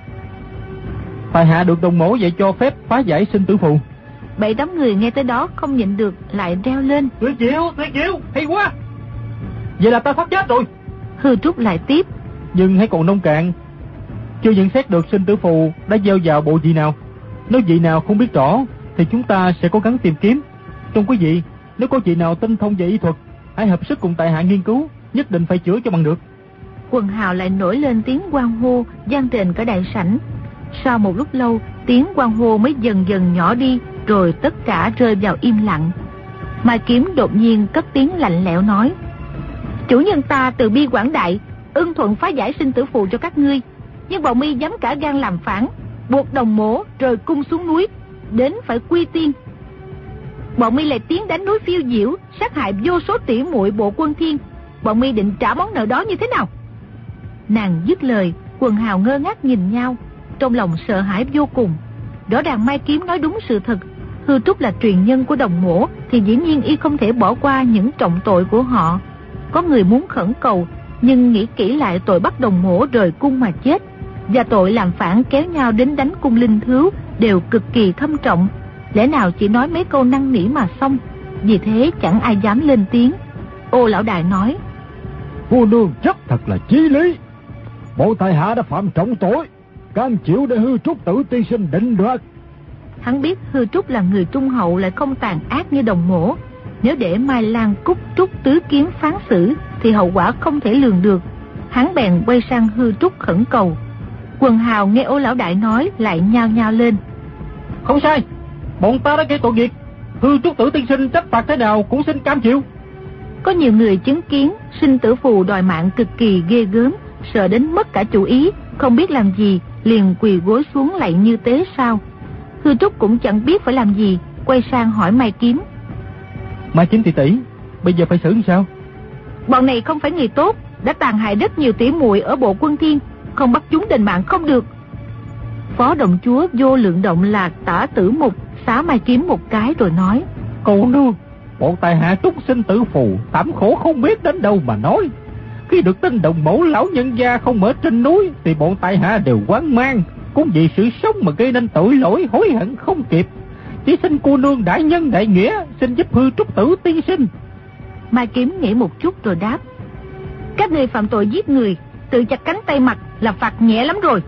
Tại hạ được Đồng Mỗ dạy cho phép phá giải sinh tử phù. 7-8 người nghe tới đó không nhịn được lại reo lên: Tuyệt diệu, hay quá. Vậy là ta sắp chết rồi. Hư Trúc lại tiếp: Nhưng hãy còn nông cạn, chưa nhận xét được sinh tử phù đã gieo vào bộ vị nào. Nếu vị nào không biết rõ thì chúng ta sẽ cố gắng tìm kiếm. Trong quý vị, nếu có vị nào tinh thông về y thuật, hãy hợp sức cùng tại hạ nghiên cứu, nhất định phải chữa cho bằng được. Quần hào lại nổi lên tiếng hoan hô vang trên cả đại sảnh. Sau một lúc lâu, tiếng hoan hô mới dần dần nhỏ đi, rồi tất cả rơi vào im lặng. Mai Kiếm đột nhiên cất tiếng lạnh lẽo nói: Chủ nhân ta từ bi quảng đại, ưng thuận phá giải sinh tử phù cho các ngươi, nhưng bọn mi dám cả gan làm phản, buộc Đồng Mỗ rời cung xuống núi, đến phải quy tiên. Bọn mi lại tiến đánh núi Phiêu Diễu, sát hại vô số tỷ muội Bộ Quân Thiên. Bọn mi định trả món nợ đó như thế nào? Nàng dứt lời, quần hào ngơ ngác nhìn nhau, trong lòng sợ hãi vô cùng. Rõ ràng Mai Kiếm nói đúng sự thật. Hư Trúc là truyền nhân của Đồng Mỗ, thì dĩ nhiên y không thể bỏ qua những trọng tội của họ. Có người muốn khẩn cầu, nhưng nghĩ kỹ lại tội bắt Đồng Mỗ rời cung mà chết, và tội làm phản kéo nhau đến đánh cung linh thứu đều cực kỳ thâm trọng. Lẽ nào chỉ nói mấy câu năn nỉ mà xong? Vì thế chẳng ai dám lên tiếng. Ô lão đại nói: Cô nương chắc thật là chí lý. Bộ tại hạ đã phạm trọng tội, cam chịu để Hư Trúc Tử tiên sinh định đoạt. Hắn biết Hư Trúc là người trung hậu lại không tàn ác như Đồng Mỗ. Nếu để Mai Lan, Cúc Trúc tứ kiến phán xử thì hậu quả không thể lường được. Hắn bèn quay sang Hư Trúc khẩn cầu. Quần hào nghe Ô lão đại nói lại nhao nhao lên: Không sai, bọn ta đã gây tội nghiệp, Hư Trúc Tử tiên sinh trách phạt thế nào cũng xin cam chịu. Có nhiều người chứng kiến sinh tử phù đòi mạng cực kỳ ghê gớm, sợ đến mất cả chủ ý, không biết làm gì, liền quỳ gối xuống lạy như tế sao. Hư Trúc cũng chẳng biết phải làm gì, quay sang hỏi Mai Kiếm: Mai Kiếm tỷ tỷ, bây giờ phải xử như sao? Bọn này không phải người tốt, đã tàn hại rất nhiều tỷ muội ở Bộ Quân Thiên, không bắt chúng đền mạng không được. Phó đồng chúa Vô Lượng Động là Tả Tử Mục xá Mai Kiếm một cái rồi nói: Cô nương, bọn tài hạ trúc sinh tử phù thảm khổ không biết đến đâu mà nói. Khi được tin Đồng Mỗ lão nhân gia không ở trên núi thì bọn tài hạ đều hoang mang, cũng vì sự sống mà gây nên tội lỗi hối hận không kịp. Chỉ xin cô nương đại nhân đại nghĩa, xin giúp Hư Trúc Tử tiên sinh. Mai Kiếm nghĩ một chút rồi đáp: các người phạm tội giết người, tự chặt cánh tay mặt là phạt nhẹ lắm rồi.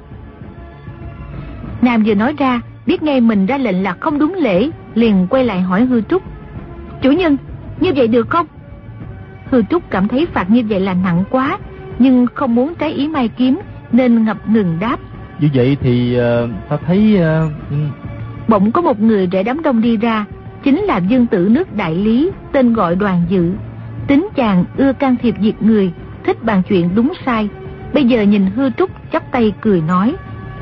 Nam vừa nói ra, biết ngay mình ra lệnh là không đúng lễ, liền quay lại hỏi Hư Trúc: chủ nhân, như vậy được không? Hư Trúc cảm thấy phạt như vậy là nặng quá, nhưng không muốn trái ý Mai Kiếm nên ngập ngừng đáp: như vậy thì ta thấy... Bỗng có một người rẽ đám đông đi ra, chính là vương tử nước Đại Lý, tên gọi Đoàn Dự. Tính chàng ưa can thiệp việc người, thích bàn chuyện đúng sai. Bây giờ nhìn Hư Trúc chắp tay cười nói: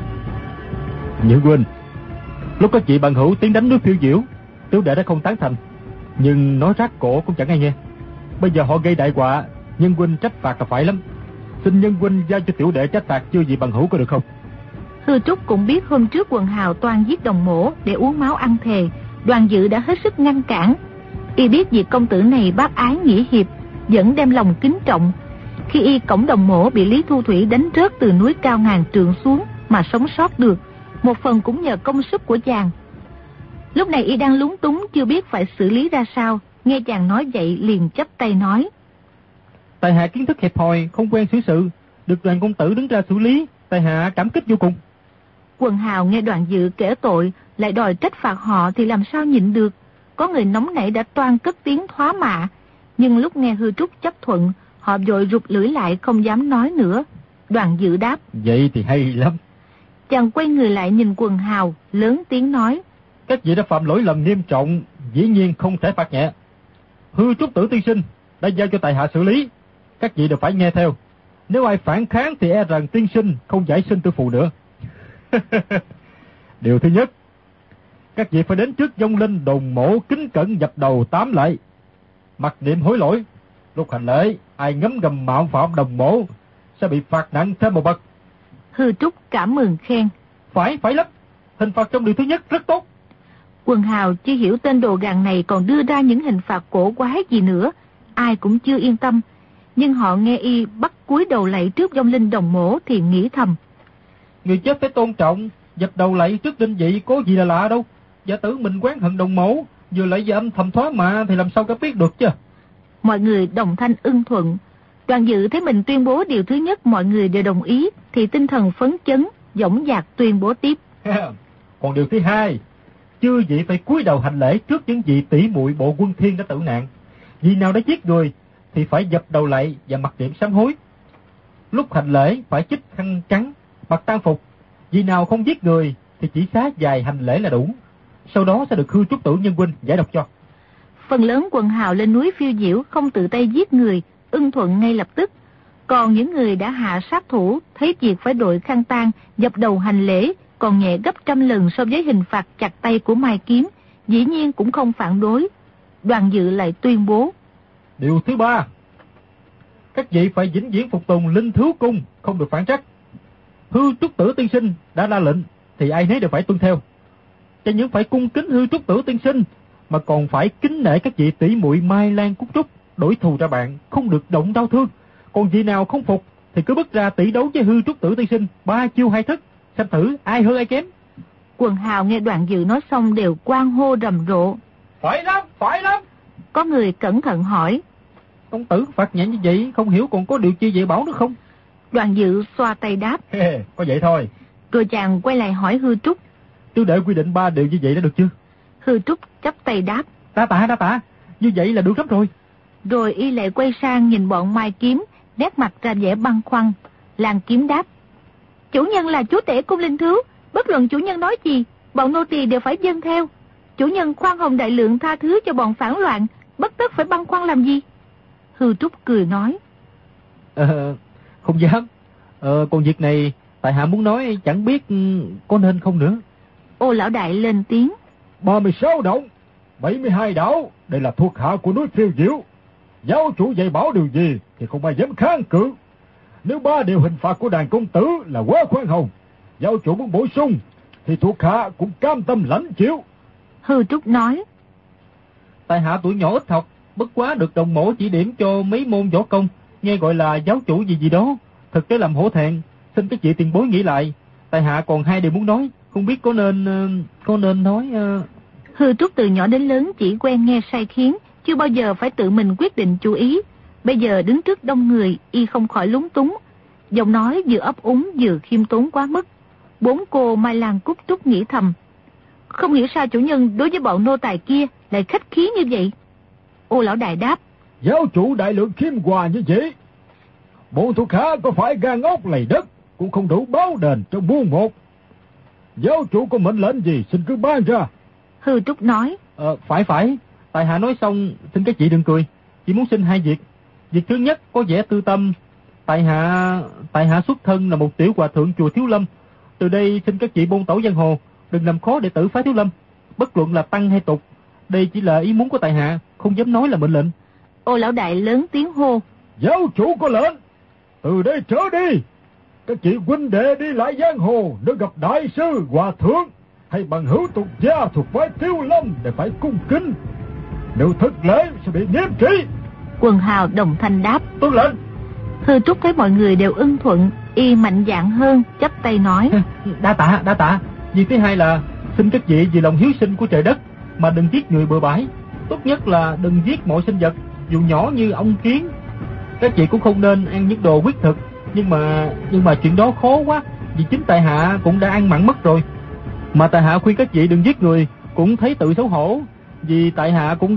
Nhữ huynh, lúc có chị bằng hữu tiến đánh núi Phiêu Diễu, tiểu đệ đã không tán thành, nhưng nói rát cổ cũng chẳng ai nghe. Bây giờ họ gây đại họa, nhân huynh trách phạt là phải lắm. Xin nhân huynh giao cho tiểu đệ trách phạt chưa gì bằng hữu có được không? Hư Trúc cũng biết hôm trước Quần Hào toan giết đồng mổ để uống máu ăn thề, Đoàn Dự đã hết sức ngăn cản. Y biết việc công tử này bác ái nghĩa hiệp, vẫn đem lòng kính trọng. Khi y cổng đồng mổ bị Lý Thu Thủy đánh rớt từ núi cao ngàn trượng xuống mà sống sót được, một phần cũng nhờ công sức của chàng. Lúc này y đang lúng túng chưa biết phải xử lý ra sao, nghe chàng nói vậy liền chắp tay nói: tại hạ kiến thức hẹp hòi, không quen xử sự, được Đoàn công tử đứng ra xử lý, tại hạ cảm kích vô cùng. Quần Hào nghe Đoàn Dự kể tội lại đòi trách phạt họ thì làm sao nhịn được. Có người nóng nảy đã toan cất tiếng thoá mạ, nhưng lúc nghe Hư Trúc chấp thuận, họ vội rụt lưỡi lại không dám nói nữa. Đoàn Dự đáp: vậy thì hay lắm. Chàng quay người lại nhìn Quần Hào, lớn tiếng nói: các vị đã phạm lỗi lầm nghiêm trọng, dĩ nhiên không thể phạt nhẹ. Hư Trúc Tử tiên sinh đã giao cho tại hạ xử lý, các vị đều phải nghe theo. Nếu ai phản kháng thì e rằng tiên sinh không giải sinh tử phụ nữa. Điều thứ nhất, các vị phải đến trước vong linh Đồng Mổ kính cẩn dập đầu 8 lạy, mặc niệm hối lỗi. Lúc hành lễ, ai ngấm ngầm mạo phạm Đồng Mổ sẽ bị phạt nặng thêm một bậc. Hư Trúc cảm mừng khen: phải lắm, hình phạt trong điều thứ nhất rất tốt. Quần Hào chưa hiểu tên đồ gàn này còn đưa ra những hình phạt cổ quái gì nữa, ai cũng chưa yên tâm. Nhưng họ nghe y bắt cúi đầu lạy trước vong linh Đồng Mổ thì nghĩ thầm: người chết phải tôn trọng, dập đầu lạy trước linh vị có gì là lạ đâu. Giả tử mình oán hận Đồng Mổ, vừa lại vừa âm thầm thoá mạ thì làm sao có biết được chứ. Mọi người đồng thanh ưng thuận. Đoàn Dự thấy mình tuyên bố điều thứ nhất mọi người đều đồng ý thì tinh thần phấn chấn, dõng dạc tuyên bố tiếp: còn điều thứ hai, chư vị phải cúi đầu hành lễ trước những vị tỷ muội bộ Quân Thiên đã tử nạn. Vì nào đã giết người thì phải dập đầu lạy và mặc niệm sám hối. Lúc hành lễ phải chích khăn trắng, mặc tang phục. Vì nào không giết người thì chỉ xá dài hành lễ là đủ. Sau đó sẽ được Hư Trúc Tử nhân huynh giải độc cho. Phần lớn Quần Hào lên núi Phiêu Diễu không tự tay giết người, ưng thuận ngay lập tức. Còn những người đã hạ sát thủ thấy việc phải đội khăn tang, dập đầu hành lễ còn nhẹ gấp trăm lần so với hình phạt chặt tay của Mai Kiếm, dĩ nhiên cũng không phản đối. Đoàn Dự lại tuyên bố: điều thứ ba, các vị phải vĩnh viễn phục tùng Linh Thiếu Cung, không được phản trắc. Hư Trúc Tử tiên sinh đã ra lệnh thì ai nấy đều phải tuân theo. Chẳng những phải cung kính Hư Trúc Tử tiên sinh mà còn phải kính nể các vị tỷ muội Mai Lan Cúc Trúc, đổi thù ra bạn, không được động đau thương. Còn vị nào không phục thì cứ bước ra tỷ đấu với Hư Trúc Tử tiên sinh 3 chiêu 2 thức, xem thử ai hơn ai kém. Quần Hào nghe Đoàn Dự nói xong đều hoan hô rầm rộ: phải lắm. Có người cẩn thận hỏi: công tử phạt nhẹ như vậy, không hiểu còn có điều chi dạy bảo nữa không? Đoàn Dự xoa tay đáp: có vậy thôi. Rồi chàng quay lại hỏi Hư Trúc: Tiểu đệ quy định 3 điều như vậy đã được chưa? Hư Trúc chắp tay đáp: đa tạ, như vậy là được lắm rồi. Rồi y lại quay sang nhìn bọn Mai Kiếm, nét mặt ra vẻ băn khoăn. Lan Kiếm đáp: chủ nhân là chúa tể cung Linh Thứ, bất luận chủ nhân nói gì, bọn nô tỳ đều phải dâng theo. Chủ nhân khoan hồng đại lượng tha thứ cho bọn phản loạn, bất tất phải băn khoăn làm gì. Hư Trúc cười nói: không dám. Còn việc này tại hạ muốn nói, chẳng biết có nên không nữa. Ô lão đại lên tiếng: 36 động, 72 đảo, đây là thuộc hạ của núi Phiêu Diễu. Giáo chủ dạy bảo điều gì thì không ai dám kháng cự. Nếu 3 điều hình phạt của đàn công tử là quá khoan hồng, giáo chủ muốn bổ sung thì thuộc hạ cũng cam tâm lãnh chịu. Hư Trúc nói: tại hạ tuổi nhỏ ít học, bất quá được Đồng Mổ chỉ điểm cho mấy môn võ công, nghe gọi là giáo chủ gì đó, thực tế làm hổ thẹn. Xin các vị tiền bối nghĩ lại, tại hạ còn hai điều muốn nói, không biết có nên nói... Hư Trúc từ nhỏ đến lớn chỉ quen nghe sai khiến, chưa bao giờ phải tự mình quyết định chủ ý. Bây giờ đứng trước đông người, y không khỏi lúng túng. Giọng nói vừa ấp úng vừa khiêm tốn quá mức. Bốn cô Mai Lan Cúc Trúc nghĩ thầm, không hiểu sao chủ nhân đối với bọn nô tài kia lại khách khí như vậy. Ô lão đại đáp, giáo chủ đại lượng khiêm hòa như vậy, bọn thuộc hạ có phải gan ốc lầy đất cũng không đủ báo đền trong muôn một. Giáo chủ có mệnh lệnh gì xin cứ ban ra. Hư Trúc nói, Phải, tại hạ nói xong, xin các chị đừng cười. Chỉ muốn xin hai việc. Việc thứ nhất có vẻ tư tâm. Tại hạ xuất thân là một tiểu hòa thượng chùa Thiếu Lâm. Từ đây xin các chị bôn tẩu giang hồ, đừng làm khó đệ tử phái Thiếu Lâm. Bất luận là tăng hay tục, đây chỉ là ý muốn của tại hạ, không dám nói là mệnh lệnh. Ô lão đại lớn tiếng hô, giáo chủ có lệnh, từ đây trở đi, các chị huynh đệ đi lại giang hồ, nếu gặp đại sư, hòa thượng hay bằng hữu tục gia thuộc phái Thiếu Lâm để phải cung kính, nếu thất lễ sẽ bị nghiêm trị. Quần hào đồng thanh đáp, tuân lệnh. Hư Trúc thấy mọi người đều ưng thuận, y mạnh dạn hơn, chắp tay nói, đa tạ. Việc thứ hai là xin các vị vì lòng hiếu sinh của trời đất mà đừng giết người bừa bãi. Tốt nhất là đừng giết mọi sinh vật, dù nhỏ như ong kiến. Các chị cũng không nên ăn những đồ huyết thực, nhưng mà chuyện đó khó quá, vì chính tại hạ cũng đã ăn mặn mất rồi. Mà tại hạ khuyên các vị đừng giết người cũng thấy tự xấu hổ, vì tại hạ cũng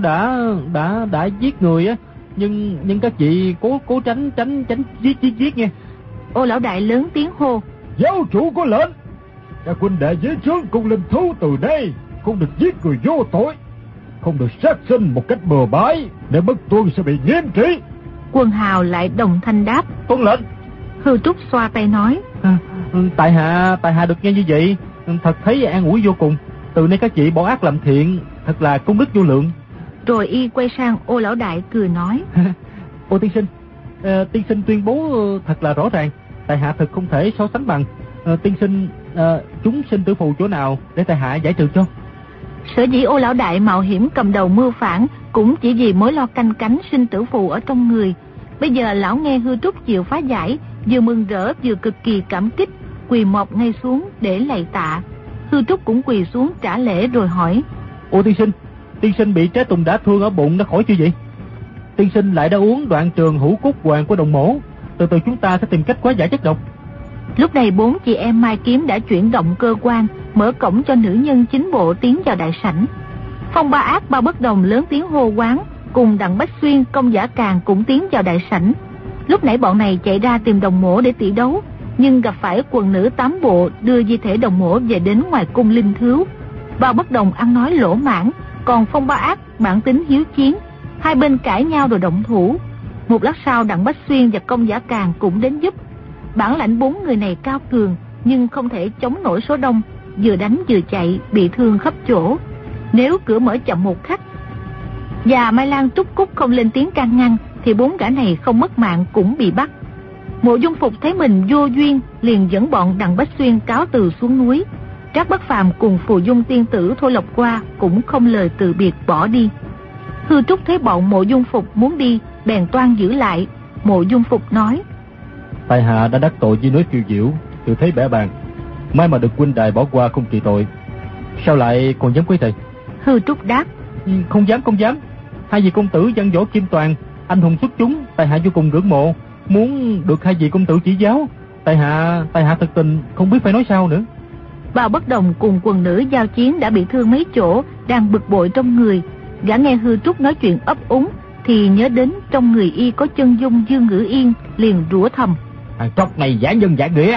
đã giết người á, nhưng các chị cố tránh giết nha. Ô lão đại lớn tiếng hô, giáo chủ có lệnh, các huynh đệ dưới trướng cùng linh thú từ đây không được giết người vô tội, không được sát sinh một cách bừa bãi, để bất tuân sẽ bị nghiêm trị. Quần hào lại đồng thanh đáp, tuân lệnh. Hư Trúc xoa tay nói, tại hạ được nghe như vậy, thật thấy an ủi vô cùng. Từ nay các chị bỏ ác làm thiện, thật là công đức vô lượng. Rồi y quay sang ô lão đại cười nói, Ô tiên sinh tuyên bố thật là rõ ràng, tại hạ thật không thể so sánh bằng. Tiên sinh, chúng sinh tử phù chỗ nào để tại hạ giải trừ cho? Sở dĩ ô lão đại mạo hiểm cầm đầu mưu phản cũng chỉ vì mối lo canh cánh sinh tử phù ở trong người. Bây giờ lão nghe Hư Trúc chịu phá giải, vừa mừng rỡ vừa cực kỳ cảm kích, quỳ mọp ngay xuống để lạy tạ. Hư Trúc cũng quỳ xuống trả lễ rồi hỏi, Ô tiên sinh bị trái tùng đã thương ở bụng đã khỏi chưa vậy? Tiên sinh lại đã uống đoạn trường hữu cốt hoàng của đồng mổ, từ từ chúng ta sẽ tìm cách hóa giải chất độc. Lúc này bốn chị em Mai Kiếm đã chuyển động cơ quan, mở cổng cho nữ nhân chính bộ tiến vào đại sảnh. Phong Ba Ác, Ba Bất Đồng lớn tiếng hô quán, cùng Đặng Bách Xuyên, Công Giả Càng cũng tiến vào đại sảnh. Lúc nãy bọn này chạy ra tìm đồng mổ để tỷ đấu, nhưng gặp phải quần nữ 8 bộ đưa di thể đồng mổ về đến ngoài cung linh thứu. Ba Bất Đồng ăn nói lỗ mãng, còn Phong Ba Ác bản tính hiếu chiến. Hai bên cãi nhau rồi động thủ. Một lát sau Đặng Bách Xuyên và Công Giả Càng cũng đến giúp. Bản lãnh bốn người này cao cường, nhưng không thể chống nổi số đông, vừa đánh vừa chạy, bị thương khắp chỗ. Nếu cửa mở chậm một khắc và Mai Lan Trúc Cúc không lên tiếng can ngăn, thì bốn gã này không mất mạng cũng bị bắt. Mộ Dung Phục thấy mình vô duyên, liền dẫn bọn Đặng Bách Xuyên cáo từ xuống núi. Trác Bất Phàm cùng Phù Dung tiên tử Thôi Lộc Qua cũng không lời từ biệt bỏ đi. Hư Trúc thấy bọn Mộ Dung Phục muốn đi, bèn toan giữ lại. Mộ Dung Phục nói, tại hạ đã đắc tội với núi Phiêu Diễu, tự thấy bẽ bàng, may mà được huynh đài bỏ qua không trị tội, sao lại còn dám quấy thầy? Hư Trúc đáp, Không dám. Hai vị công tử văn võ kim toàn, anh hùng xuất chúng, tại hạ vô cùng ngưỡng mộ, muốn được hai vị công tử chỉ giáo. Tại hạ thực tình không biết phải nói sao nữa. Ba Bất Đồng cùng quần nữ giao chiến đã bị thương mấy chỗ, đang bực bội trong người. Gã nghe Hư Trúc nói chuyện ấp úng thì nhớ đến trong người y có chân dung Dương Ngữ Yên, liền rủa thầm, thằng trọc này giả nhân giả nghĩa,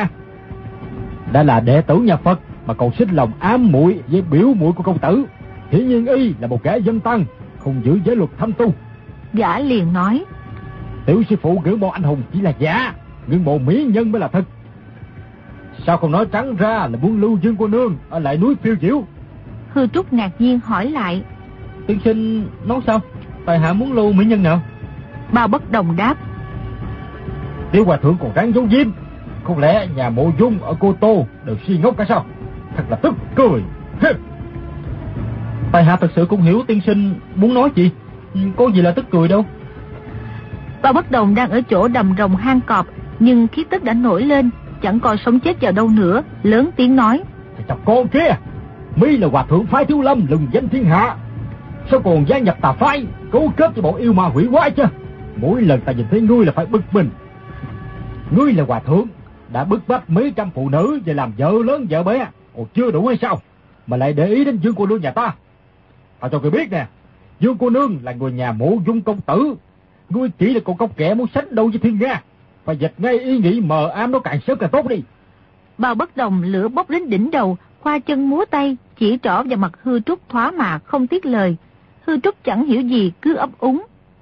đã là đệ tử nhà Phật mà còn sinh lòng ám muội với biểu muội của công tử, hiển nhiên y là một kẻ dân tăng, không giữ giới luật thâm tu. Gã liền nói, tiểu sư phụ ngưỡng mộ anh hùng chỉ là giả, ngưỡng mộ mỹ nhân mới là thật. Sao không nói trắng ra là muốn lưu Dương cô nương ở lại núi Phiêu Diễu? Hư Trúc ngạc nhiên hỏi lại, Tiên sinh nói sao? Tại hạ muốn lưu mỹ nhân nào? Ba Bất Đồng đáp, Tiểu hòa thượng còn ráng giấu diêm, không lẽ nhà Mộ Dung ở Cô Tô đều si ngốc cả sao? Thật là tức cười. Tại hạ thật sự cũng hiểu tiên sinh muốn nói gì, có gì là tức cười đâu. Ba Bất Đồng đang ở chỗ đầm rồng hang cọp, nhưng khí tức đã nổi lên, chẳng coi sống chết vào đâu nữa, lớn tiếng nói: Thầy chọc con kia, mi là hòa thượng phái Thiếu Lâm lừng danh thiên hạ, sao còn gia nhập tà phái, cấu kết với bọn yêu ma hủy quái chứ? Mỗi lần ta nhìn thấy ngươi là phải bực mình. Ngươi là hòa thượng, đã bức bách mấy trăm phụ nữ và làm vợ lớn vợ bé, còn chưa đủ hay sao mà lại để ý đến Dương cô nương nhà ta? Ta cho ngươi biết nè, Dương cô nương là người nhà Mộ Dung công tử, ngươi chỉ là con cóc ghẻ muốn sánh đâu với thiên nga, phải dẹp ngay ý nghĩ mờ ám nó càng sớm càng tốt đi. Bao Bất Đồng lửa bốc đến đỉnh đầu, khoa chân múa tay chỉ trỏ vào mặt Hư Trúc thoá mạ không tiếc lời. Hư Trúc chẳng hiểu gì cứ ấp úng: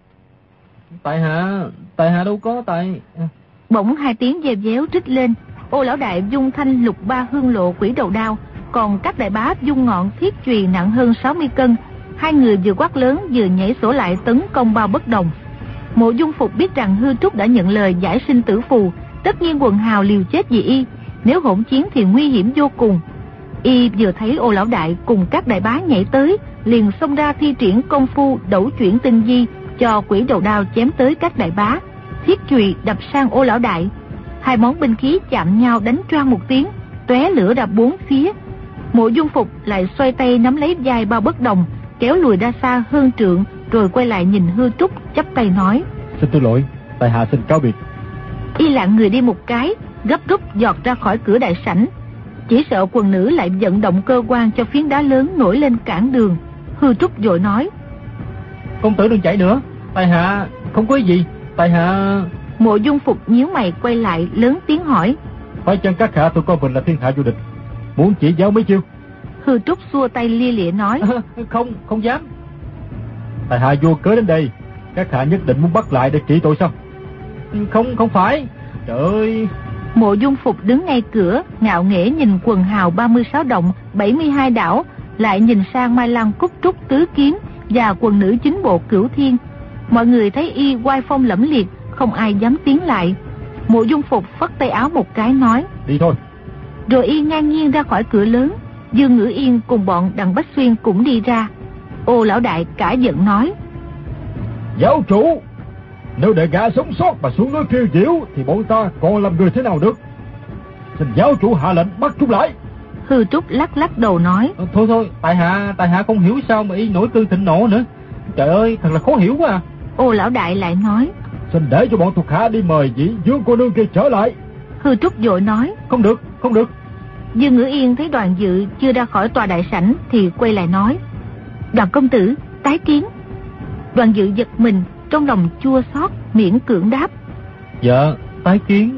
Tại hạ đâu có tại. Bỗng hai tiếng dèo déo trích lên. Ô lão đại dung thanh lục ba hương lộ quỷ đầu đao, còn các đại bá dung ngọn thiết chùy nặng hơn 60 cân. Hai người vừa quát lớn vừa nhảy sổ lại tấn công Bao Bất Đồng. Mộ Dung Phục biết rằng Hư Trúc đã nhận lời giải sinh tử phù, tất nhiên quần hào liều chết vì y, nếu hỗn chiến thì nguy hiểm vô cùng. Y vừa thấy Ô lão đại cùng các đại bá nhảy tới, liền xông ra thi triển công phu đẩu chuyển tinh di, cho quỷ đầu đao chém tới các đại bá. Thiết chùy đập sang Ô lão đại, hai món binh khí chạm nhau đánh choang một tiếng, tóe lửa ra bốn phía. Mộ Dung Phục lại xoay tay nắm lấy vai Bao Bất Đồng, kéo lùi ra xa hơn trượng, rồi quay lại nhìn Hư Trúc chắp tay nói: Xin thứ lỗi, tại hạ xin cáo biệt. Y lặng người đi một cái, gấp rút giọt ra khỏi cửa đại sảnh, chỉ sợ quần nữ lại vận động cơ quan cho phiến đá lớn nổi lên cản đường. Hư Trúc vội nói: Công tử đừng chạy nữa, tại hạ không có gì, tại hạ... Mộ Dung Phục nhíu mày quay lại lớn tiếng hỏi: Phải chăng các hạ tôi coi mình là thiên hạ vô địch, muốn chỉ giáo mấy chiêu? Hư Trúc xua tay lia lịa nói: Không dám. Tại hạ vô cớ đến đây, các hạ nhất định muốn bắt lại để trị tội sao? Không phải. Trời ơi. Mộ Dung Phục đứng ngay cửa, ngạo nghễ nhìn quần hào 36 động 72 đảo, lại nhìn sang Mai Lan Cúc Trúc tứ kiếm và quần nữ chính bộ Cửu Thiên. Mọi người thấy y oai phong lẫm liệt, không ai dám tiến lại. Mộ Dung Phục phất tay áo một cái nói: Đi thôi. Rồi y ngang nhiên ra khỏi cửa lớn. Dương Ngữ Yên cùng bọn Đặng Bách Xuyên cũng đi ra. Ô lão đại cả giận nói: Giáo chủ, nếu để gã sống sót mà xuống núi kêu diễu thì bọn ta còn làm người thế nào được? Xin giáo chủ hạ lệnh bắt chúng lại. Hư Trúc lắc lắc đầu nói: Thôi, tại hạ không hiểu sao mà y nổi cơn thịnh nộ nữa. Trời ơi, thật là khó hiểu quá à. Ô lão đại lại nói: Xin để cho bọn thuộc hạ đi mời vị Dương cô nương kia trở lại. Hư Trúc vội nói: Không được. Dương Ngữ Yên thấy Đoàn Dự chưa ra khỏi tòa đại sảnh thì quay lại nói: Đoàn công tử, tái kiến. Đoàn Dự giật mình, trong lòng chua xót, miễn cưỡng đáp: Dạ, tái kiến.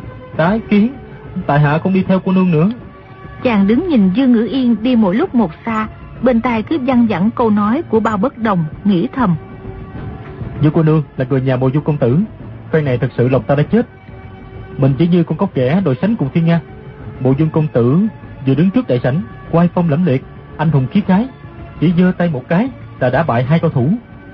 Tại hạ không đi theo cô nương nữa. Chàng đứng nhìn Dương Ngữ Yên đi mỗi lúc một xa, bên tai cứ văng vẳng câu nói của Bao Bất Đồng, nghĩ thầm: Dương cô nương là người nhà Mộ Dung công tử, phen này thật sự lòng ta đã chết. Mình chỉ như con cóc ghẻ đòi sánh cùng thiên nga. Mộ Dung công tử vừa đứng trước đại sảnh, oai phong lẫm liệt, anh hùng khí khái, chỉ giơ tay một cái là đã bại hai cao thủ.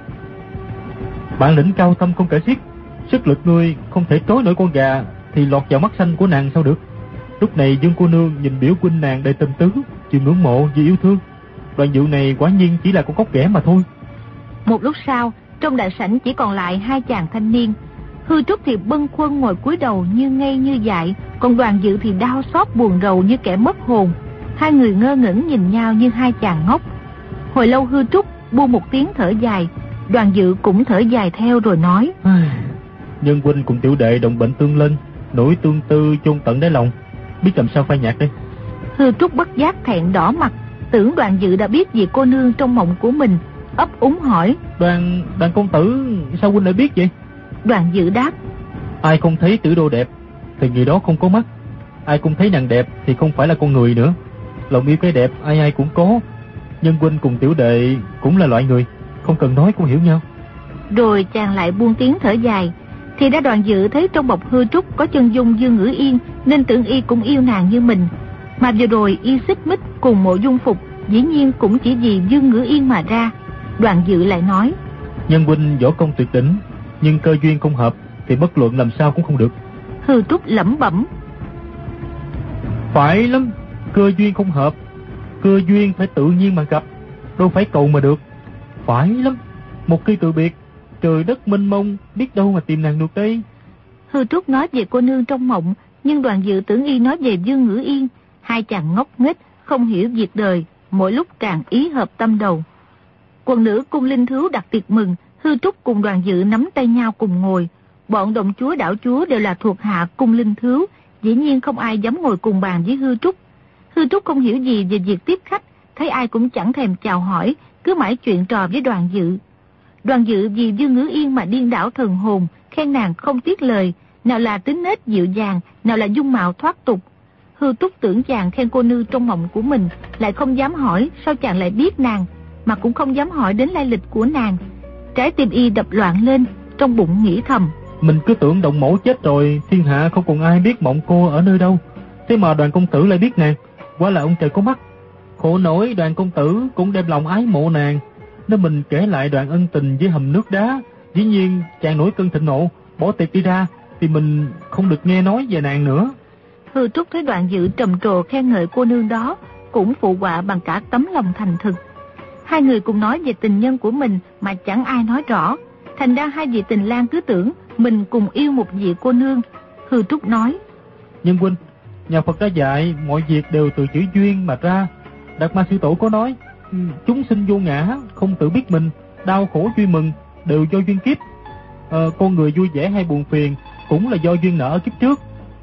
Bản lĩnh cao thâm không kể xiết, sức lực ngươi không thể trói nổi con gà thì lọt vào mắt xanh của nàng sao được. Lúc này Dương cô nương nhìn biểu huynh nàng đầy tình tứ, chịu ngưỡng mộ vì yêu thương. Đoàn Dự này quả nhiên chỉ là con cóc ghẻ mà thôi. Một lúc sau, trong đại sảnh chỉ còn lại hai chàng thanh niên. Hư Trúc thì bâng khuâng ngồi cúi đầu như ngây như dại, còn Đoàn Dự thì đau xót buồn rầu như kẻ mất hồn. Hai người ngơ ngẩn nhìn nhau như hai chàng ngốc. Hồi lâu Hư Trúc buông một tiếng thở dài, Đoàn Dự cũng thở dài theo rồi nói: Nhân huynh cùng tiểu đệ đồng bệnh tương lên, nỗi tương tư chôn tận đáy lòng, biết làm sao phai nhạt đây. Hư Trúc bất giác thẹn đỏ mặt, tưởng Đoàn Dự đã biết gì cô nương trong mộng của mình, ấp úng hỏi: Đoàn công tử, sao huynh lại biết vậy? Đoàn Dự đáp: Ai không thấy tử đô đẹp thì người đó không có mắt, ai không thấy nàng đẹp thì không phải là con người nữa. Lòng yêu cái đẹp ai ai cũng có, nhân huynh cùng tiểu đệ cũng là loại người, không cần nói cũng hiểu nhau. Rồi chàng lại buông tiếng thở dài. Thì đã Đoàn Dự thấy trong bọc Hư Trúc có chân dung Dương Ngữ Yên, nên tưởng y cũng yêu nàng như mình. Mà vừa rồi y xích mích cùng Mộ Dung Phục, dĩ nhiên cũng chỉ vì Dương Ngữ Yên mà ra. Đoàn Dự lại nói: Nhân huynh võ công tuyệt đỉnh, nhưng cơ duyên không hợp thì bất luận làm sao cũng không được. Hư Trúc lẩm bẩm: Phải lắm, cơ duyên không hợp, cơ duyên phải tự nhiên mà gặp, đâu phải cầu mà được. Phải lắm, một khi từ biệt, trời đất mênh mông, biết đâu mà tìm nàng được đây. Hư Trúc nói về cô nương trong mộng, nhưng Đoàn Dự tưởng y nói về Dương Ngữ Yên. Hai chàng ngốc nghếch, không hiểu việc đời, mỗi lúc càng ý hợp tâm đầu. Quần nữ Cung Linh Thứu đặt tiệc mừng, Hư Trúc cùng Đoàn Dự nắm tay nhau cùng ngồi. Bọn đồng chúa đảo chúa đều là thuộc hạ Cung Linh Thứu, dĩ nhiên không ai dám ngồi cùng bàn với Hư Trúc. Hư Trúc không hiểu gì về việc tiếp khách, thấy ai cũng chẳng thèm chào hỏi, cứ mãi chuyện trò với Đoàn Dự. Đoàn Dự vì Dương Ngữ Yên mà điên đảo thần hồn, khen nàng không tiếc lời, nào là tính nết dịu dàng, nào là dung mạo thoát tục. Hư Trúc tưởng chàng khen cô nương trong mộng của mình, lại không dám hỏi sao chàng lại biết nàng, mà cũng không dám hỏi đến lai lịch của nàng. Trái tim y đập loạn lên, trong bụng nghĩ thầm: mình cứ tưởng Động Mẫu chết rồi, thiên hạ không còn ai biết mộng cô ở nơi đâu, thế mà Đoàn công tử lại biết nàng, quả là ông trời có mắt. Khổ nổi Đoàn công tử cũng đem lòng ái mộ nàng, nên mình kể lại đoạn ân tình với hầm nước đá. Dĩ nhiên chàng nổi cơn thịnh nộ, bỏ tiệc đi ra, thì mình không được nghe nói về nàng nữa. Hư Trúc thấy Đoàn Dự trầm trồ khen ngợi cô nương đó, cũng phụ họa bằng cả tấm lòng thành thực. Hai người cùng nói về tình nhân của mình mà chẳng ai nói rõ, thành ra hai vị tình lang cứ tưởng mình cùng yêu một vị cô nương. Hư Trúc nói: Nhân huynh, nhà Phật đã dạy mọi việc đều từ chữ duyên mà ra. Đạt Ma sư tổ có nói, chúng sinh vô ngã, không tự biết mình, đau khổ vui mừng đều do duyên kiếp. Con người vui vẻ hay buồn phiền cũng là do duyên nợ kiếp trước.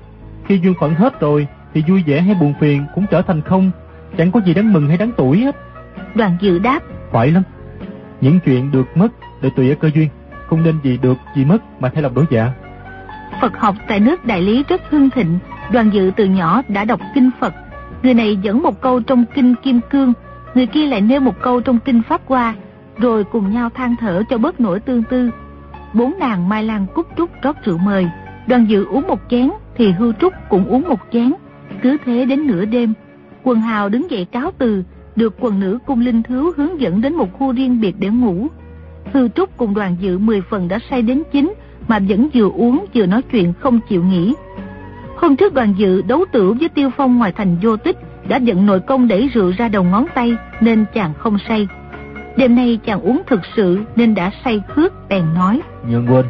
Khi duyên phận hết rồi thì vui vẻ hay buồn phiền cũng trở thành không, chẳng có gì đáng mừng hay đáng tủi hết. Đoàn Dự đáp: Phải lắm, những chuyện được mất đều tùy ở cơ duyên, không nên vì được vì mất mà thay lòng đổi dạ. Phật học tại nước Đại Lý rất hưng thịnh. Đoàn Dự từ nhỏ đã đọc kinh Phật, người này dẫn một câu trong kinh Kim Cương, người kia lại nêu một câu trong kinh Pháp Hoa, rồi cùng nhau than thở cho bớt nỗi tương tư. Bốn nàng Mai Lan Cúc Trúc rót rượu mời, Đoàn Dự uống một chén thì Hư Trúc cũng uống một chén. Cứ thế đến nửa đêm, Quần hào đứng dậy cáo từ, được quần nữ Cung Linh Thứu hướng dẫn đến một khu riêng biệt để ngủ. Hư Trúc cùng Đoàn Dự 10 phần đã say đến chín, mà vẫn vừa uống vừa nói chuyện không chịu nghỉ. Hôm trước Đoàn Dự đấu tửu với Tiêu Phong ngoài thành Vô Tích, đã giận nội công đẩy rượu ra đầu ngón tay nên chàng không say. Đêm nay chàng uống thực sự nên đã say khướt, bèn nói: Nhân huynh,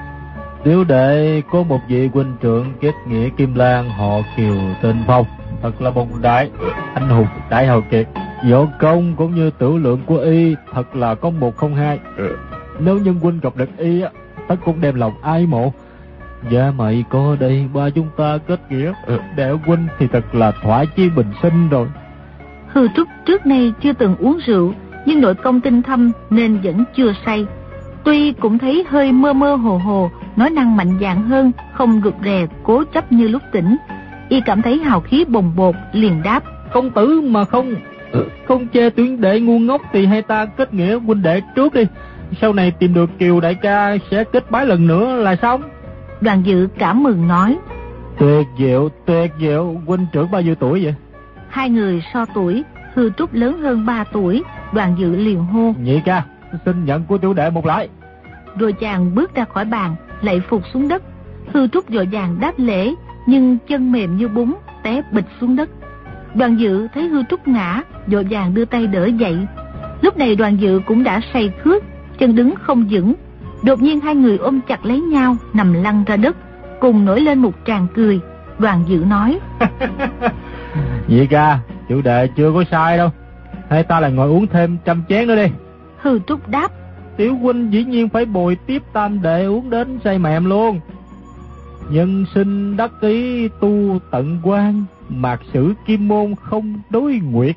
tiểu đệ có một vị huynh trưởng kết nghĩa Kim Lan họ Kiều tên Phong, thật là một đại anh hùng đại hào kiệt, võ công cũng như tử lượng của y thật là có một không hai. Nếu nhân huynh gặp được y á, tất cũng đem lòng ái mộ. Dạ mày có đây, ba chúng ta kết nghĩa, đệ huynh thì thật là thỏa chí bình sinh rồi. Hư Trúc trước nay chưa từng uống rượu, nhưng nội công tinh thâm nên vẫn chưa say. Tuy cũng thấy hơi mơ mơ hồ hồ, nói năng mạnh dạn hơn, không rụt rè cố chấp như lúc tỉnh. Y cảm thấy hào khí bồng bột, liền đáp: Công tử mà không chê tuyển đệ ngu ngốc thì hai ta kết nghĩa huynh đệ trước đi, sau này tìm được Kiều đại ca sẽ kết bái lần nữa là xong. Đoàn Dự cảm mừng nói: Tuyệt diệu, huynh trưởng bao nhiêu tuổi vậy? Hai người so tuổi, Hư Trúc lớn hơn 3 tuổi. Đoàn Dự liền hô: Nhị ca, xin nhận của tiểu đệ một lạy. Rồi chàng bước ra khỏi bàn, lạy phục xuống đất. Hư Trúc vội vàng đáp lễ, nhưng chân mềm như bún, té bịch xuống đất. Đoàn Dự thấy Hư Trúc ngã, vội vàng đưa tay đỡ dậy. Lúc này Đoàn Dự cũng đã say khướt, chân đứng không vững. Đột nhiên hai người ôm chặt lấy nhau, nằm lăn ra đất, cùng nổi lên một tràng cười. Đoàn Dự nói: Nhị ca, tiểu đệ chưa có sai đâu, hai ta lại ngồi uống thêm 100 chén nữa đi. Hư Trúc đáp: Tiểu huynh dĩ nhiên phải bồi tiếp tam đệ uống đến say mềm luôn. Nhân sinh đắc ý tu tận quan, mạc sử kim môn không đối nguyệt.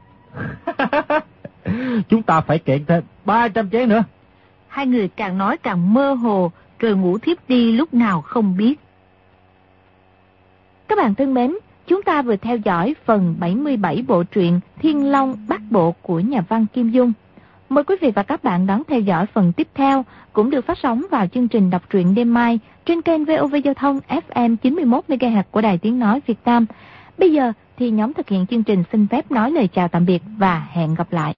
Chúng ta phải kẹn thêm 300 chén nữa. Hai người càng nói càng mơ hồ, rồi ngủ thiếp đi lúc nào không biết. Các bạn thân mến, chúng ta vừa theo dõi phần 77 bộ truyện Thiên Long Bát Bộ của nhà văn Kim Dung. Mời quý vị và các bạn đón theo dõi phần tiếp theo, cũng được phát sóng vào chương trình đọc truyện đêm mai trên kênh VOV Giao thông FM 91 MHz của Đài Tiếng nói Việt Nam. Bây giờ thì nhóm thực hiện chương trình xin phép nói lời chào tạm biệt và hẹn gặp lại.